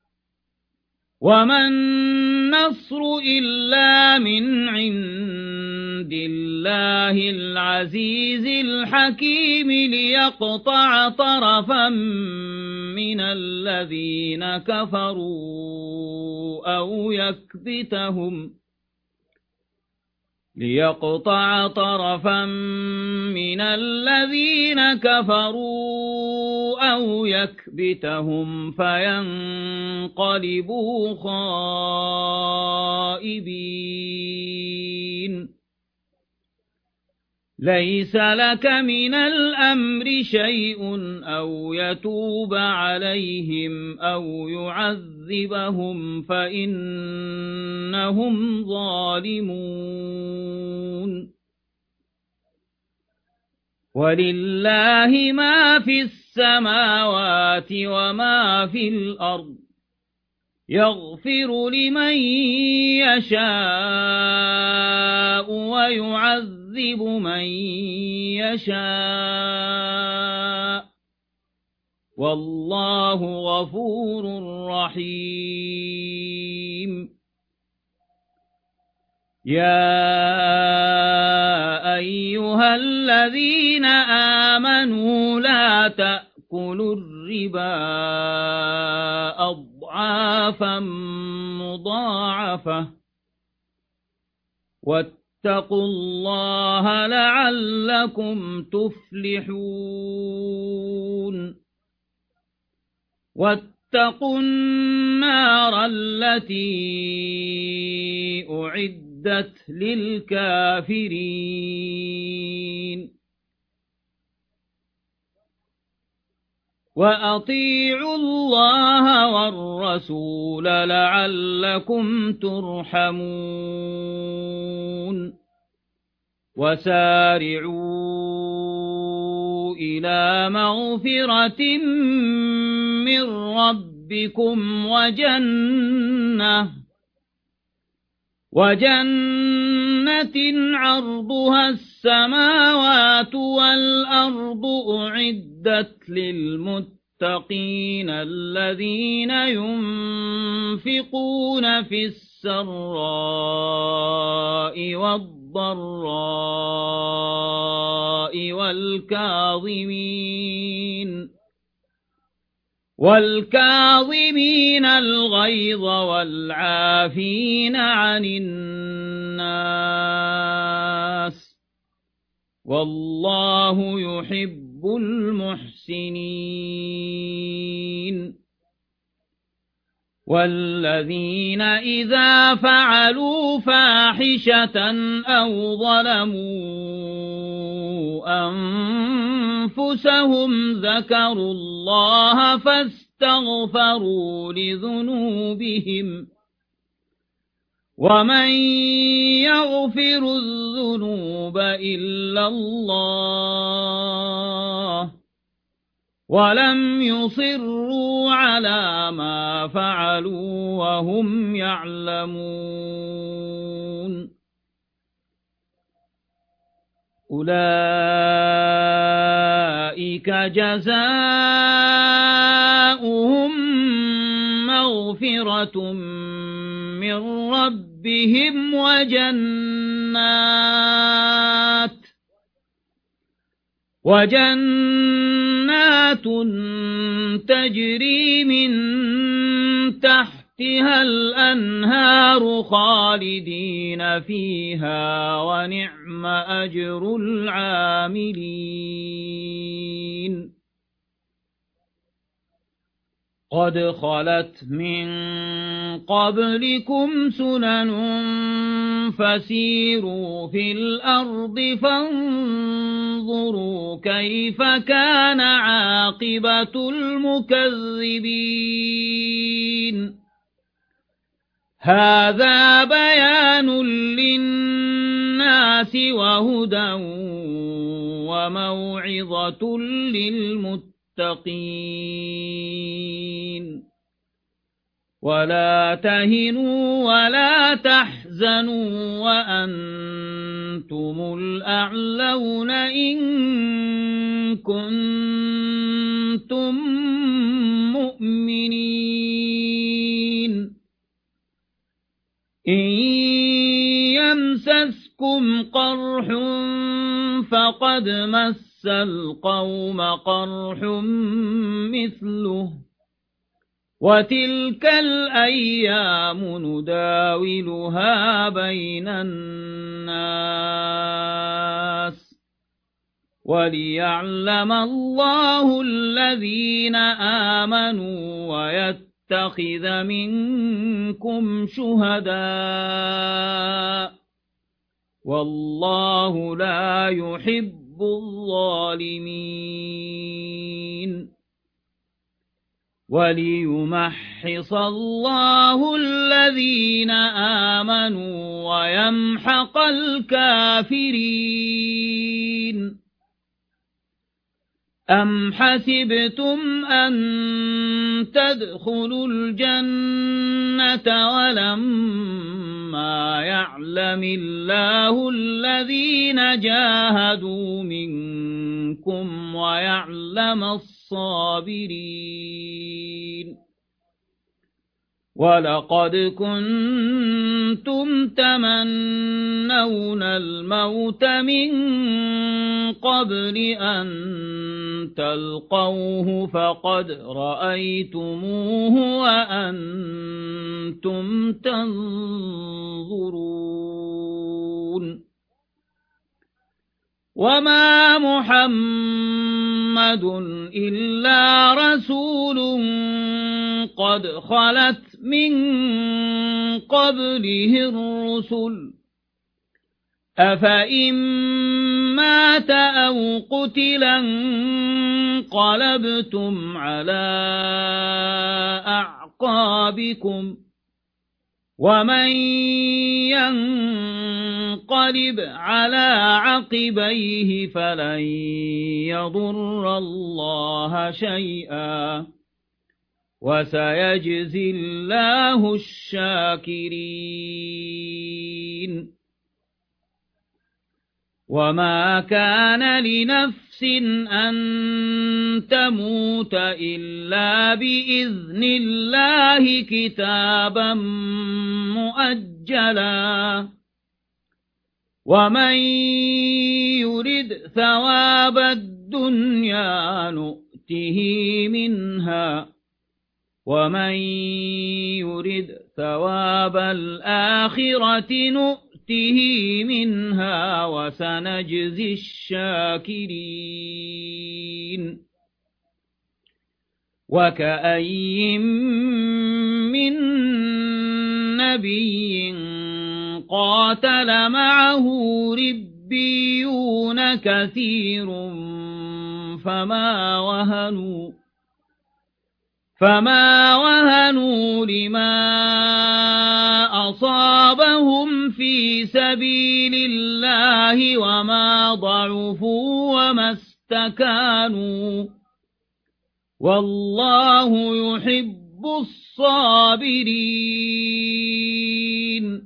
وما النصر إلا من عند الله العزيز الحكيم ليقطع طرفا من الذين كفروا أو يكبتهم ليقطع طرفا من الذين كفروا أو يكبتهم فينقلبوا خائبين ليس لك من الأمر شيء أو يتوب عليهم أو يعذبهم فإنهم ظالمون ولله ما في السماوات وما في الأرض يغفر لمن يشاء ويعذب من يشاء والله غفور رحيم يا أيها الذين آمنوا لا تأكلوا الربا أضعافا مضاعفة واتقوا الله لعلكم تفلحون واتقوا النار التي أعدت أعدت للكافرين وأطيعوا الله والرسول لعلكم ترحمون وسارعوا إلى مغفرة من ربكم وجنة وجنة عرضها السماوات والأرض أعدت للمتقين الذين ينفقون في السراء والضراء والكاظمين والكاظمين الغيظ والعافين عن الناس والله يحب المحسنين والذين إذا فعلوا فاحشة أو ظلموا أنفسهم ذكروا الله فاستغفروا لذنوبهم ومن يغفر الذنوب إلا الله ولم يصروا على ما فعلوا وهم يعلمون أولئك جزاؤهم مغفرة من ربهم وجنات وجنات تجري من تحتها الأنهار خالدين فيها ونعم أجر العاملين قد خلت من قبلكم سنن فسيروا في الأرض فانظروا كيف كان عاقبة المكذبين هذا بيان للناس وهدى وموعظة للمتقين ولا تهنوا ولا تحزنوا وأنتم الأعلون إن كنتم مؤمنين إن يمسسكم قرح فقد مس القوم قرح مثله وتلك الأيام نداولها بين الناس وليعلم الله الذين آمنوا ويتخذ منكم شهداء والله لا يحب الظالمين وليمحص الله الذين آمنوا ويمحق الكافرين أم حسبتم أن تدخلوا الجنة ولما يعلم الله الذين جاهدوا منكم ويعلم الصابرين ولقد كنتم تمنون الموت من قبل أن تلقوه فقد رأيتموه وأنتم تنظرون وما محمد إلا رسول قد خلت من قبله الرسل أفإن مات أو قتلا انقلبتم على أعقابكم ومن ينقلب على عقبيه فلن يضر الله شيئا وسيجزي الله الشاكرين وما كان لنفس أن تموت إلا بإذن الله كتابا مؤجلا ومن يرد ثواب الدنيا نؤته منها ومن يرد ثواب الآخرة نؤته منها وسنجزي الشاكرين وكأي من نبي قاتل معه ربيون كثير فما وهنوا فما وهنوا لما أصابهم في سبيل الله وما ضعفوا وما استكانوا والله يحب الصابرين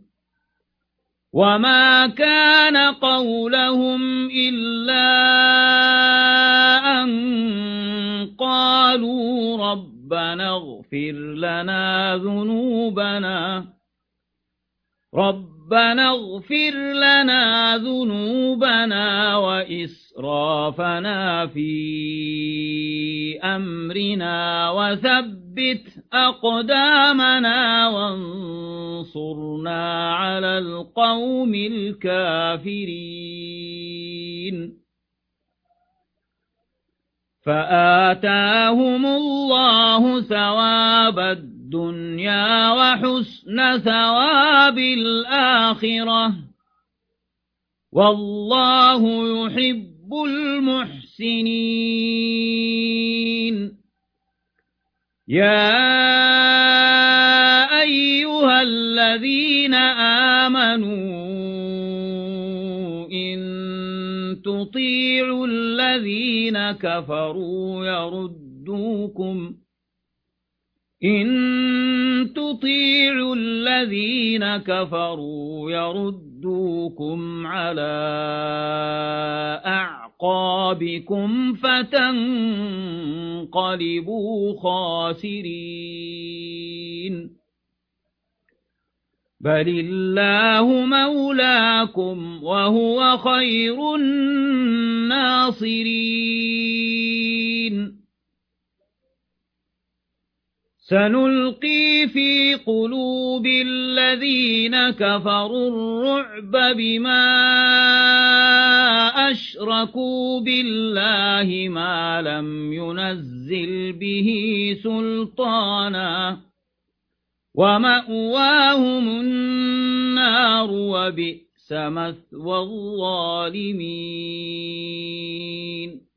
وما كان قولهم إلا أن قالوا ربنا اغفر لنا ذنوبنا ربنا اغفر لنا ذنوبنا وإسرافنا في أمرنا وثبت أقدامنا وانصرنا على القوم الكافرين فآتاهم الله ثواب الدنيا وحسن ثواب الآخرة والله يحب المحسنين يا أيها الذين آمنوا إن تطيعوا الذين كفروا يردوكم إن تطيعوا الذين كفروا يردوكم على أعقابكم فتنقلبوا خاسرين بل الله مولاكم وهو خير الناصرين سنلقي في قلوب الذين كفروا الرعب بما أشركوا بالله ما لم ينزل به سلطانا ومأواهم النار وبئس مثوى الظالمين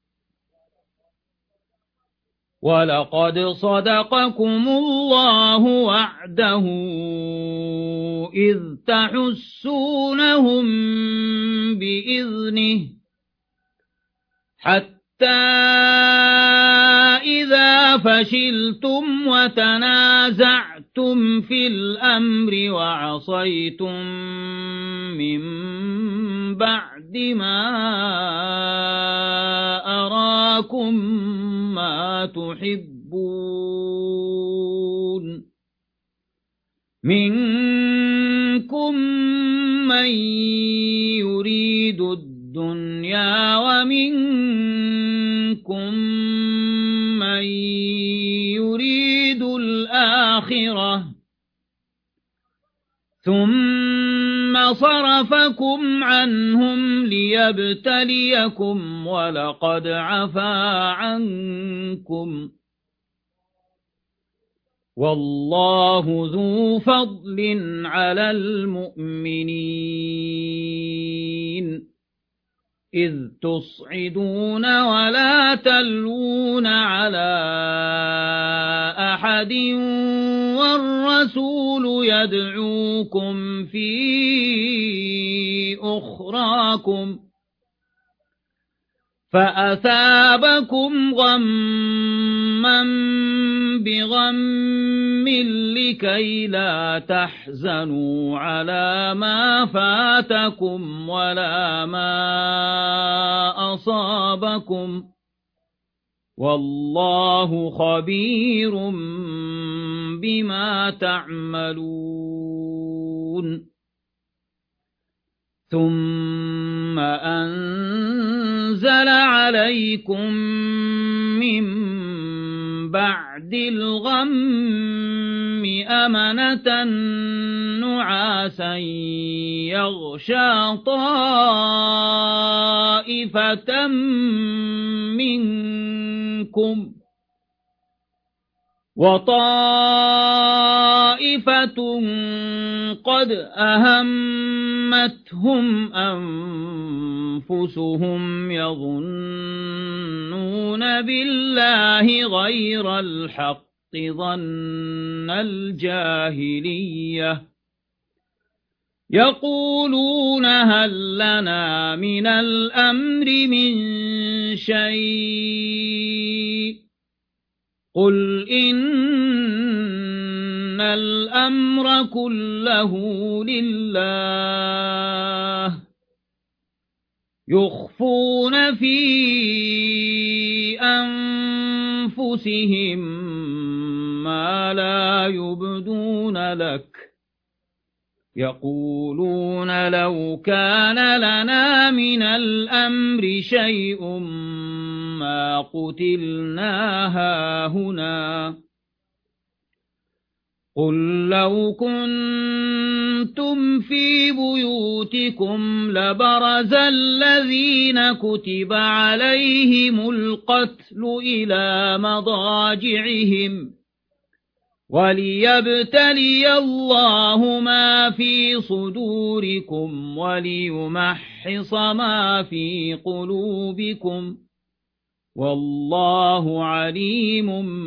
ولقد صدقكم الله وعده إذ تحسونهم بإذنه حتى إذا فشلتم وتنازعتم في الأمر وعصيتم من بعد ما أراكم ما تحبون منكم من يريد الدنيا ومنكم من يريد الآخرة ثم صرفكم عنهم ليبتليكم ولقد عفا عنكم والله ذو فضل على المؤمنين إذ تصعدون ولا تلوون على أحد والرسول يدعوكم في أخراكم فأثابكم غما بغم لكي لا تحزنوا على ما فاتكم ولا ما أصابكم والله خبير بما تعملون ثم أنزل عليكم من بعد الغم أمنة نعاسا يغشى طائفة منكم وطائفة قد أهمتهم أنفسهم يظنون بالله غير الحق ظن الجاهلية يقولون هل لنا من الأمر من شيء قل إن الأمر كله لله يخفون في أنفسهم ما لا يبدون لك يقولون لو كان لنا من الأمر شيء ما قتلنا هاهنا قل لو كنتم في بيوتكم لبرز الذين كتب عليهم القتل إلى مضاجعهم وليبتلي الله ما في صدوركم وليمحص ما في قلوبكم والله عليم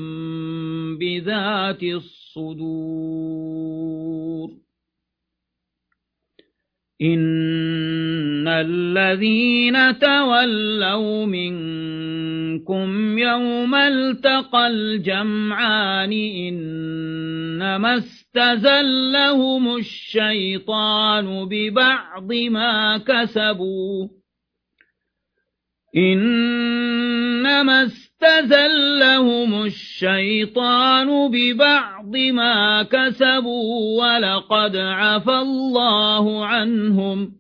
بذات الصدور إن الذين تولوا منكم يوم التقى الجمعان إنما استزلهم الشيطان ببعض ما كسبوا إنما استزلهم الشيطان ببعض ما كسبوا ولقد عفى الله عنهم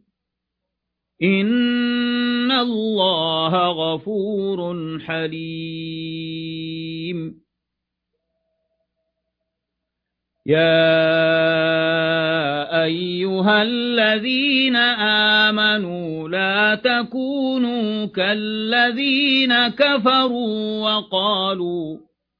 إن الله غفور حليم يا أيها الذين آمنوا لا تكونوا كالذين كفروا وقالوا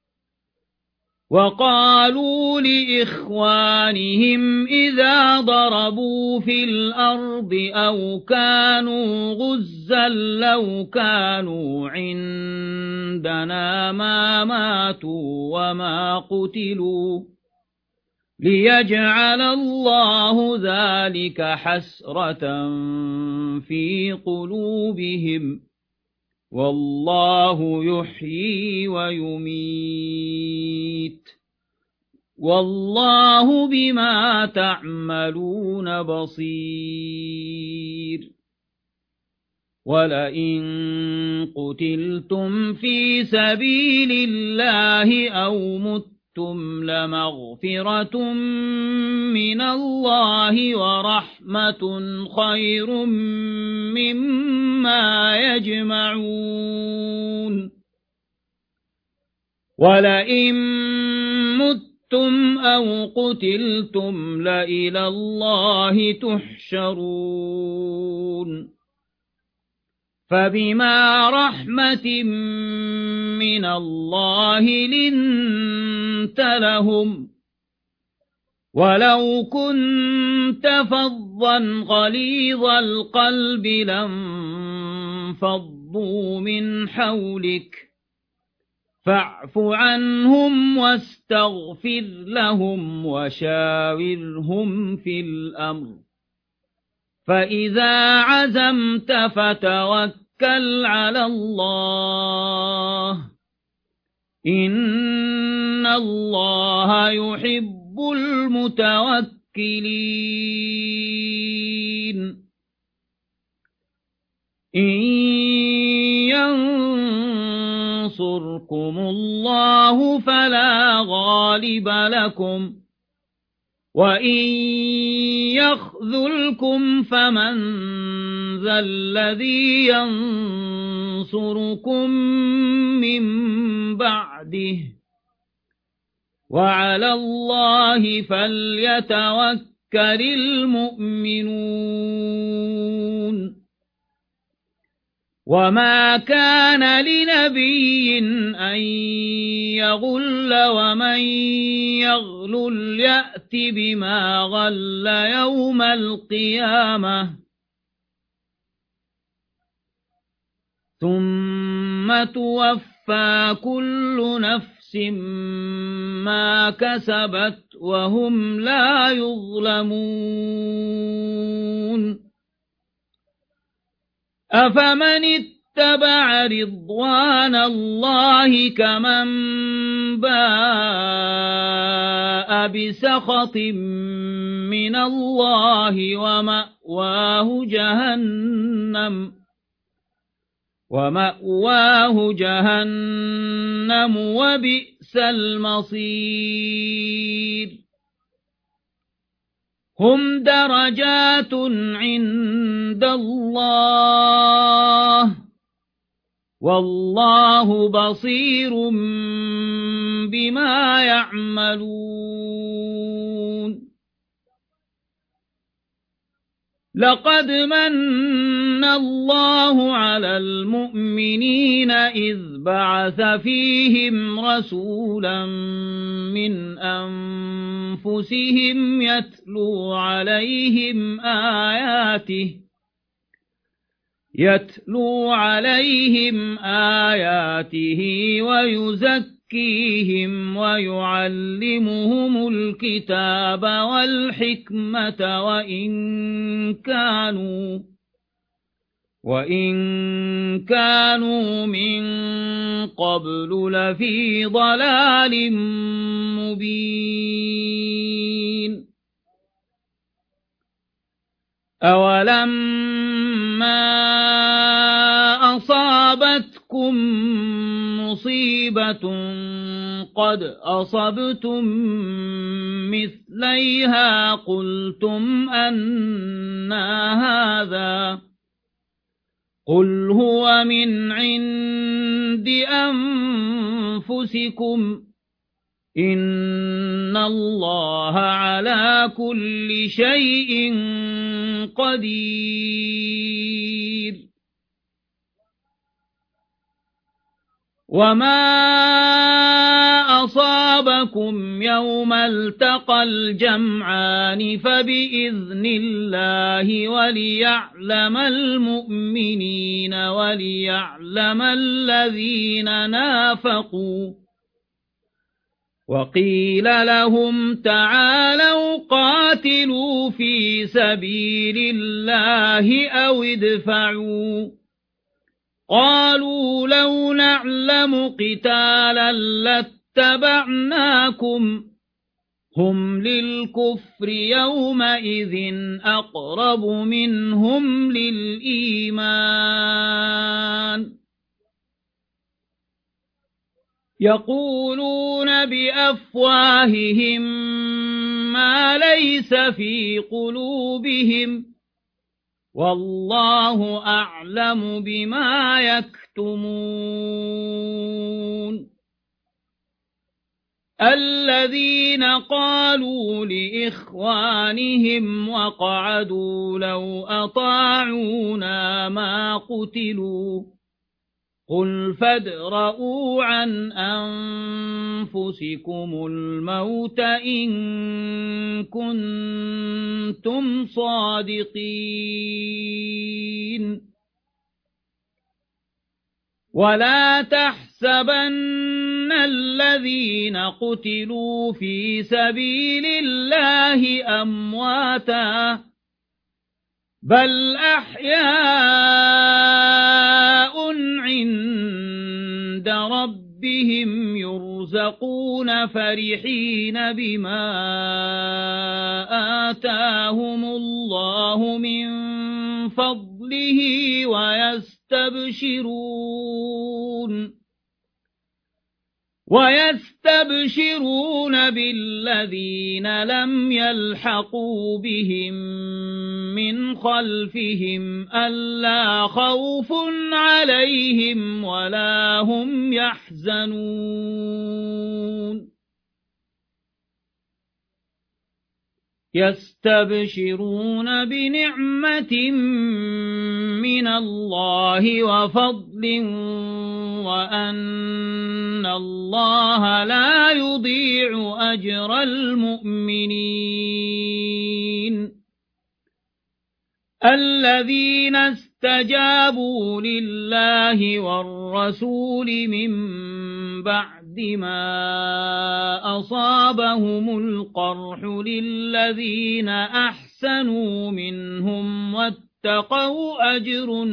وقالوا لإخوانهم إذا ضربوا في الأرض أو كانوا غزا لو كانوا عندنا ما ماتوا وما قتلوا ليجعل الله ذلك حسرة في قلوبهم والله يحيي ويميت والله بما تعملون بصير ولئن قتلتم في سبيل الله أو متم لمغفرة من الله ورحمة خير مما يجمعون ولئن متم أو قتلتم لإلى الله تحشرون فبما رحمة من الله لنت لهم ولو كنت فظا غليظ القلب لانفضوا من حولك فاعف عنهم واستغفر لهم وشاورهم في الأمر فإذا عزمت فتوكل على الله إن الله يحب المتوكلين إن ينصركم الله فلا غالب لكم وإن يخذلكم فمن ذا الذي ينصركم من بعده وعلى الله فليتوكل المؤمنون وما كان لنبي أن يغل ومن يغلل يأت بما غل يوم القيامة ثم توفى كل نفس ما كسبت وهم لا يظلمون أفمن اتبع رضوان الله كمن باء بسخط من الله ومأواه جهنم ومأواه جهنم وبئس المصير هم درجات عند الله والله بصير بما يعملون لقد من الله على المؤمنين إذ بعث فيهم رسولا من أنفسهم يتلو عليهم آياته يتلو عليهم آياته ويزكيهم ويعلمهم الكتاب والحكمة وإن كانوا وإن كانوا من قبل لفي ضلال مبين أولما أصابتكم مصيبة قد أصبتم مثليها قلتم أنى هذا قل هو من عند أنفسكم إن الله على كل شيء قدير وما أصابكم يوم التقى الجمعان فبإذن الله وليعلم المؤمنين وليعلم الذين نافقوا وقيل لهم تعالوا قاتلوا في سبيل الله أو ادفعوا قالوا لو نعلم قتالا لاتبعناكم هم للكفر يومئذ أقرب منهم للإيمان يقولون بأفواههم ما ليس في قلوبهم والله أعلم بما يكتمون الذين قالوا لإخوانهم وقعدوا لو أطاعونا ما قتلوا قل فادرءوا عن أنفسكم الموت إن كنتم صادقين ولا تحسبن الذين قتلوا في سبيل الله أمواتا بل أحياء عند ربهم يرزقون فرحين بما آتاهم الله من فضله ويستبشرون ويستبشرون بالذين لم يلحقوا بهم من خلفهم ألا خوف عليهم ولا هم يحزنون يستبشرون بنعمة من الله وفضل وأن الله لا يضيع أجر المؤمنين الذين استجابوا لله والرسول من بعد ما أصابهم القرح للذين أحسنوا منهم واتقوا أجر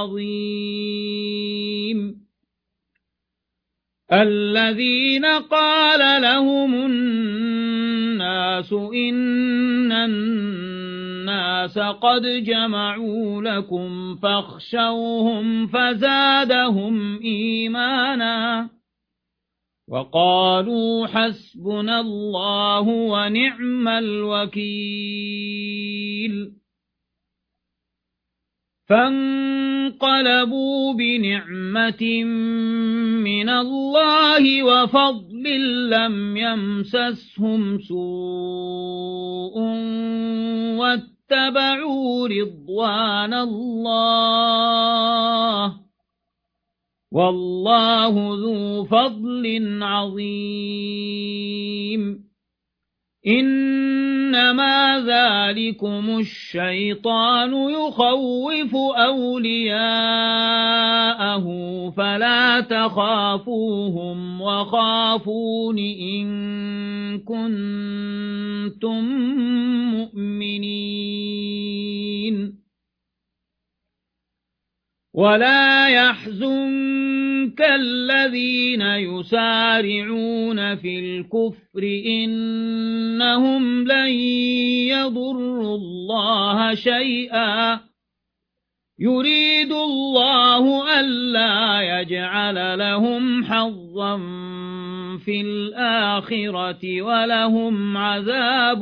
عظيم الذين قال لهم الناس إن الناس قد جمعوا لكم فاخشوهم فزادهم إيمانا وقالوا حسبنا الله ونعم الوكيل فانقلبوا بنعمة من الله وفضل لم يمسسهم سوء واتبعوا رضوان الله والله ذو فضل عظيم إنما ذلكم الشيطان يخوف أولياءه فلا تخافوهم وخافون إن كنتم مؤمنين ولا يحزنك الذين يسارعون في الكفر إنهم لن يضروا الله شيئا يريد الله ألا يجعل لهم حظا في الآخرة ولهم عذاب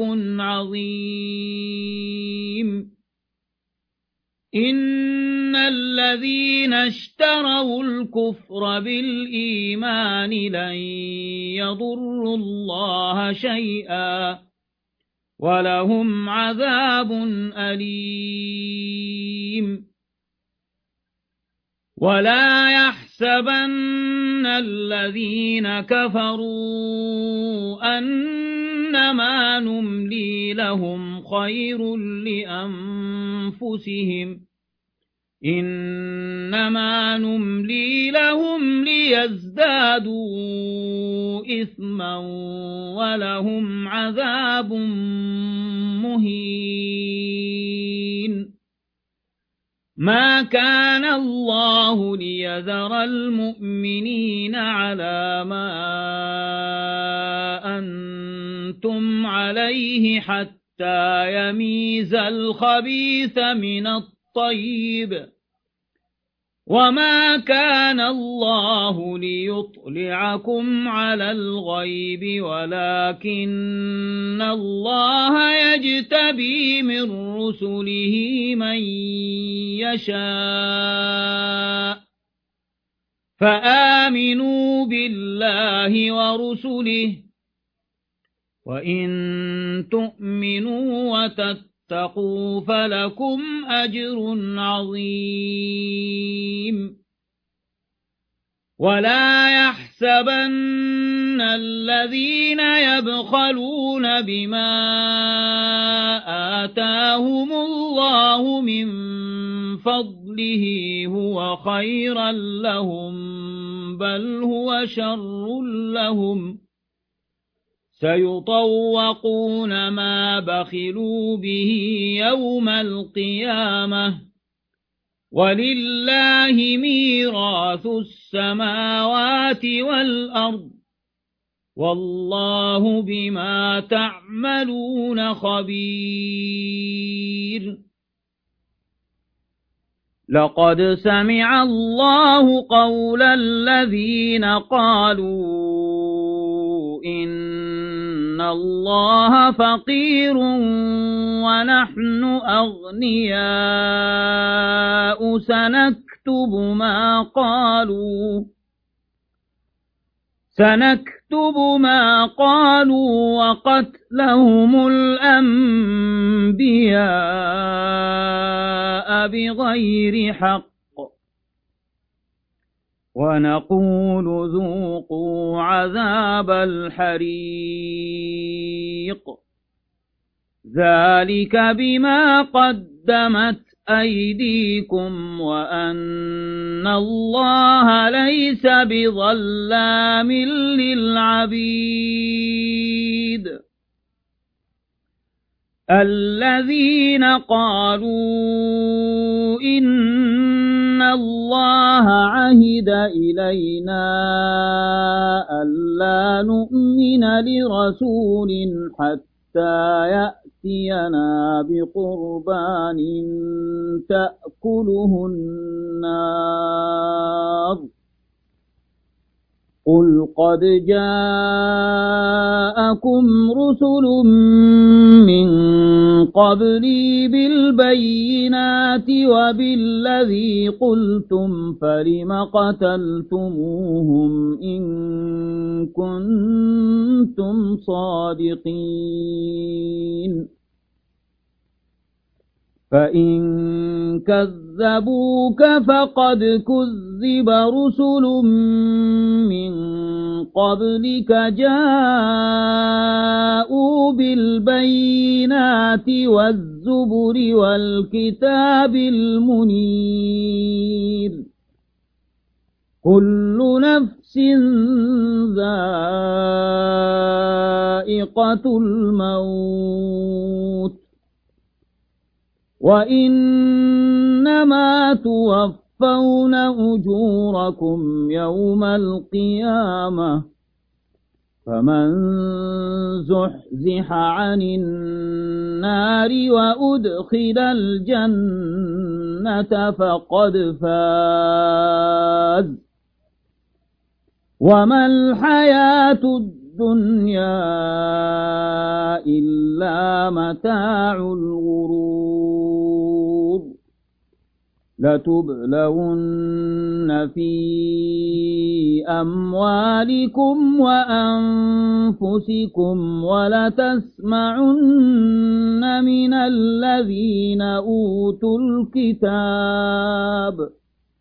عظيم إن الذين اشتروا الكفر بالإيمان لن يضروا الله شيئا ولهم عذاب أليم ولا يحسبن الذين كفروا أنما نملي لهم خير لأنفسهم إنما نملي لهم ليزدادوا إثما ولهم عذاب مهين ما كان الله ليذر المؤمنين على ما أنتم عليه حتى يميز الخبيث من الطيب وما كان الله ليطلعكم على الغيب ولكن الله يجتبي من رسله من يشاء فآمنوا بالله ورسله وإن تؤمنوا وتتقوا فلكم أجر عظيم ولا يحسبن الذين يبخلون بما آتاهم الله من فضله هو خيرا لهم بل هو شر لهم سيطوقون ما بخلوا به يوم القيامة ولله ميراث السماوات والأرض والله بما تعملون خبير لقد سمع الله قول الذين قالوا إن الله فقير ونحن أغنياء سنكتب ما قالوا سنكتب ما قالوا وقتلهم الأنبياء بغير حق ونقول ذوقوا عذاب الحريق ذلك بما قدمت أيديكم وأن الله ليس بظلام للعبيد الذين قالوا إن الله عهد إلينا ألا نؤمن لرسول حتى يأتينا بقربان تأكله النار قل قد جاءكم رسل من قبلي بالبينات وبالذي قلتم فلم قتلتموهم إن كنتم صادقين فإن كذبوك فقد كذب رسل من قبلك جاءوا بالبينات والزبر والكتاب المنير كل نفس ذائقة الموت وإنما توفون أجوركم يوم القيامة فمن زحزح عن النار وأدخل الجنة فقد فاز وما الحياة الدنيا إلا متاع الغرور لتبلون في أموالكم وأنفسكم ولتسمعن من الذين أوتوا الكتاب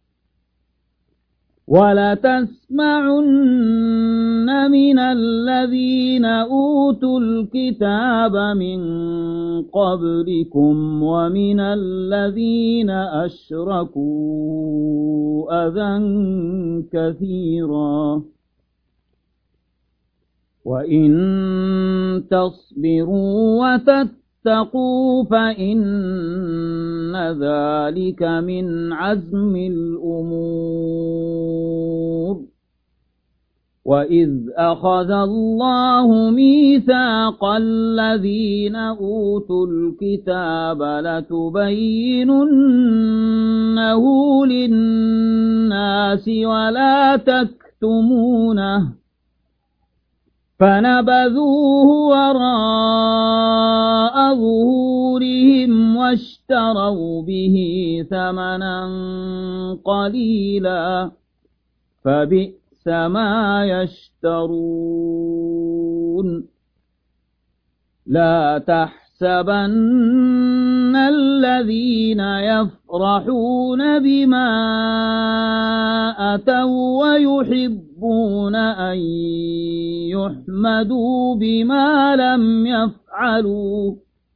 ولتسمعن من الذين أوتوا الكتاب من قبلكم ومن الذين أشركوا أذى كثيرا وإن تصبروا وتتقوا فإن ذلك من عزم الأمور وإذ أخذ الله ميثاق الذين أوتوا الكتاب لتبيننه للناس ولا تكتمونه فنبذوه وراء ظهورهم واشتروا به ثمنا قليلا فبئس ما يشترون لا تحسبن الذين يفرحون بما أتوا ويحبون أن يحمدوا بما لم يفعلوا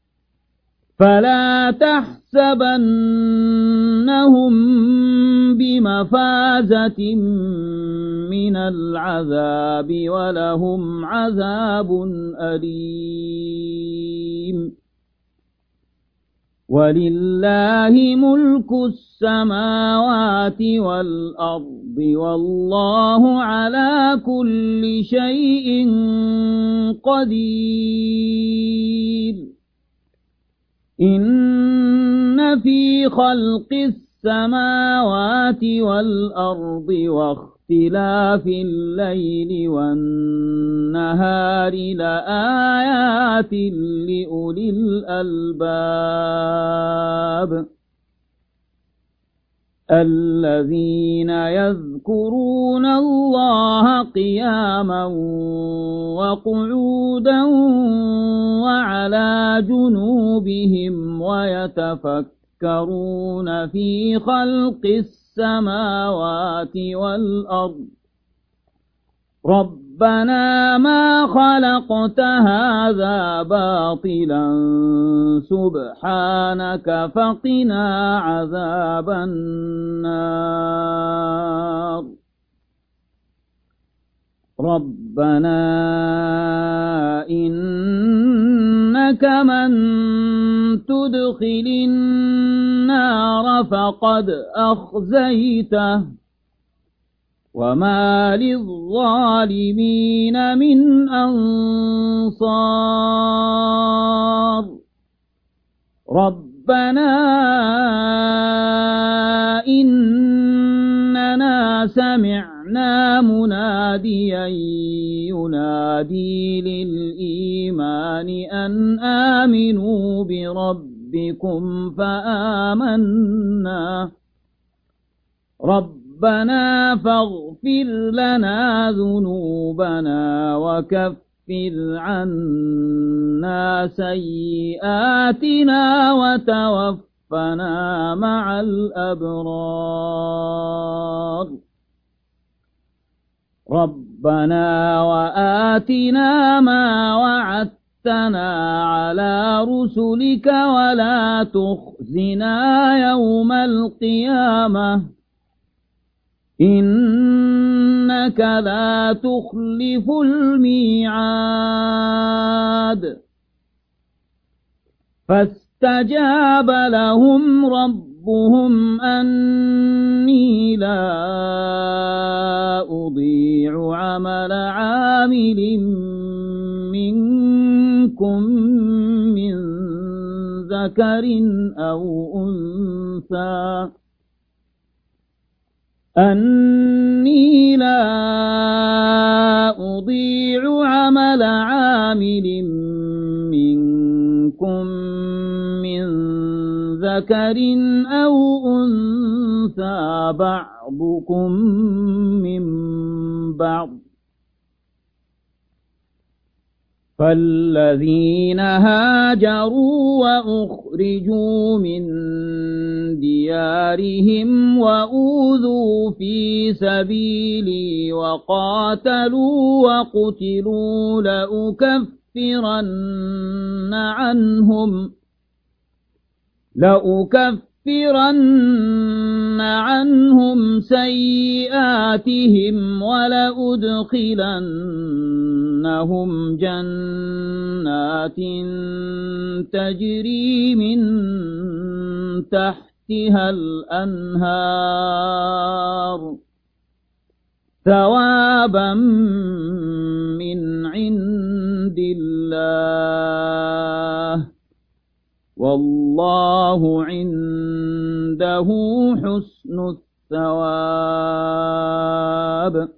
فلا تحسبنهم بمفازة من العذاب ولهم عذاب أليم ولله ملك السماوات والأرض والله على كل شيء قدير إن في خلق السماوات والأرض واختلاف الليل والنهار لآيات لأولي الألباب الذين يذكرون الله قياما وقعودا وعلى جنوبهم ويتفكرون في خلق السماوات والأرض ربنا ما خلقت هذا باطلا سبحانك فقنا عذاب النار ربنا إنك من تدخل النار فقد أخزيته وما للظالمين من أنصار ربنا إننا سمعنا مناديا ينادي للإيمان أن آمنوا بربكم فآمنا ربنا فاغفر لنا ذنوبنا وكفر عنا سيئاتنا وتوفنا مع الأبرار ربنا وآتنا ما وعدتنا على رسلك ولا تخزنا يوم القيامة إنك لا تخلف الميعاد فاستجاب لهم ربهم أني لا أضيع عمل عامل منكم من ذكر أو أنثى أني لا أضيع عمل عامل منكم من ذكر أو أنثى بعضكم من بعض فالذين هاجروا وأخرجوا من ديارهم وأوذوا في سبيلي وقاتلوا وقتلوا لأكفرن عنهم لأكفرن عنهم سيئاتهم ولأدخلنهم جنات تجري من تحتها الأنهار ثوابا من عند الله والله عنده حسن الثواب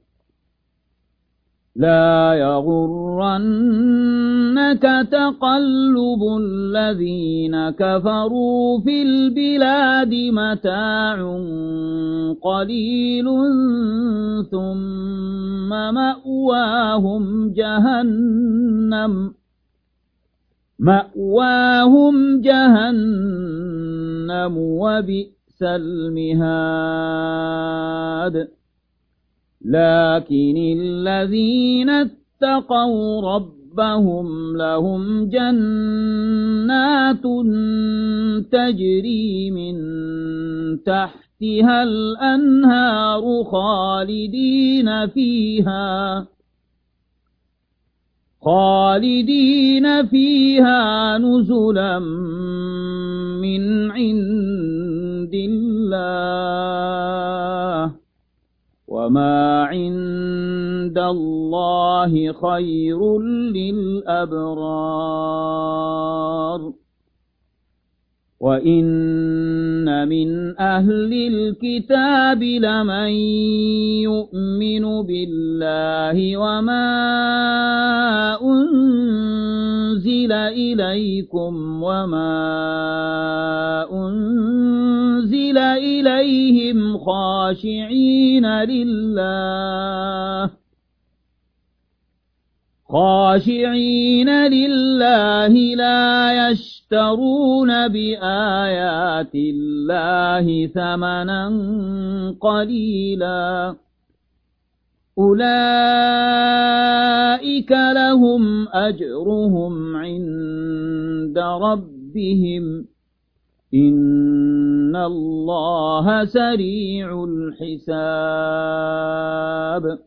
لا يغرنك تقلب الذين كفروا في البلاد متاع قليل ثم مأواهم جهنم مأواهم جهنم وبئس المهاد لكن الذين اتقوا ربهم لهم جنات تجري من تحتها الأنهار خالدين فيها خالدين فيها نزلا من عند الله وما عند الله خير للأبرار وإن من أهل الكتاب لمن يؤمن بالله وما أنزل إليكم وما أنزل إليهم خاشعين لله خاشعين لله لا يشترون بآيات الله ثمنا قليلا أولئك لهم أجرهم عند ربهم إن الله سريع الحساب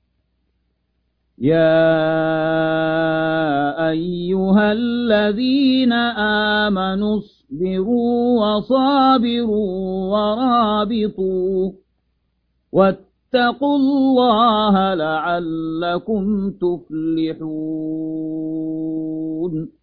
يا أيها الذين آمنوا اصبروا وصابروا ورابطوا واتقوا الله لعلكم تفلحون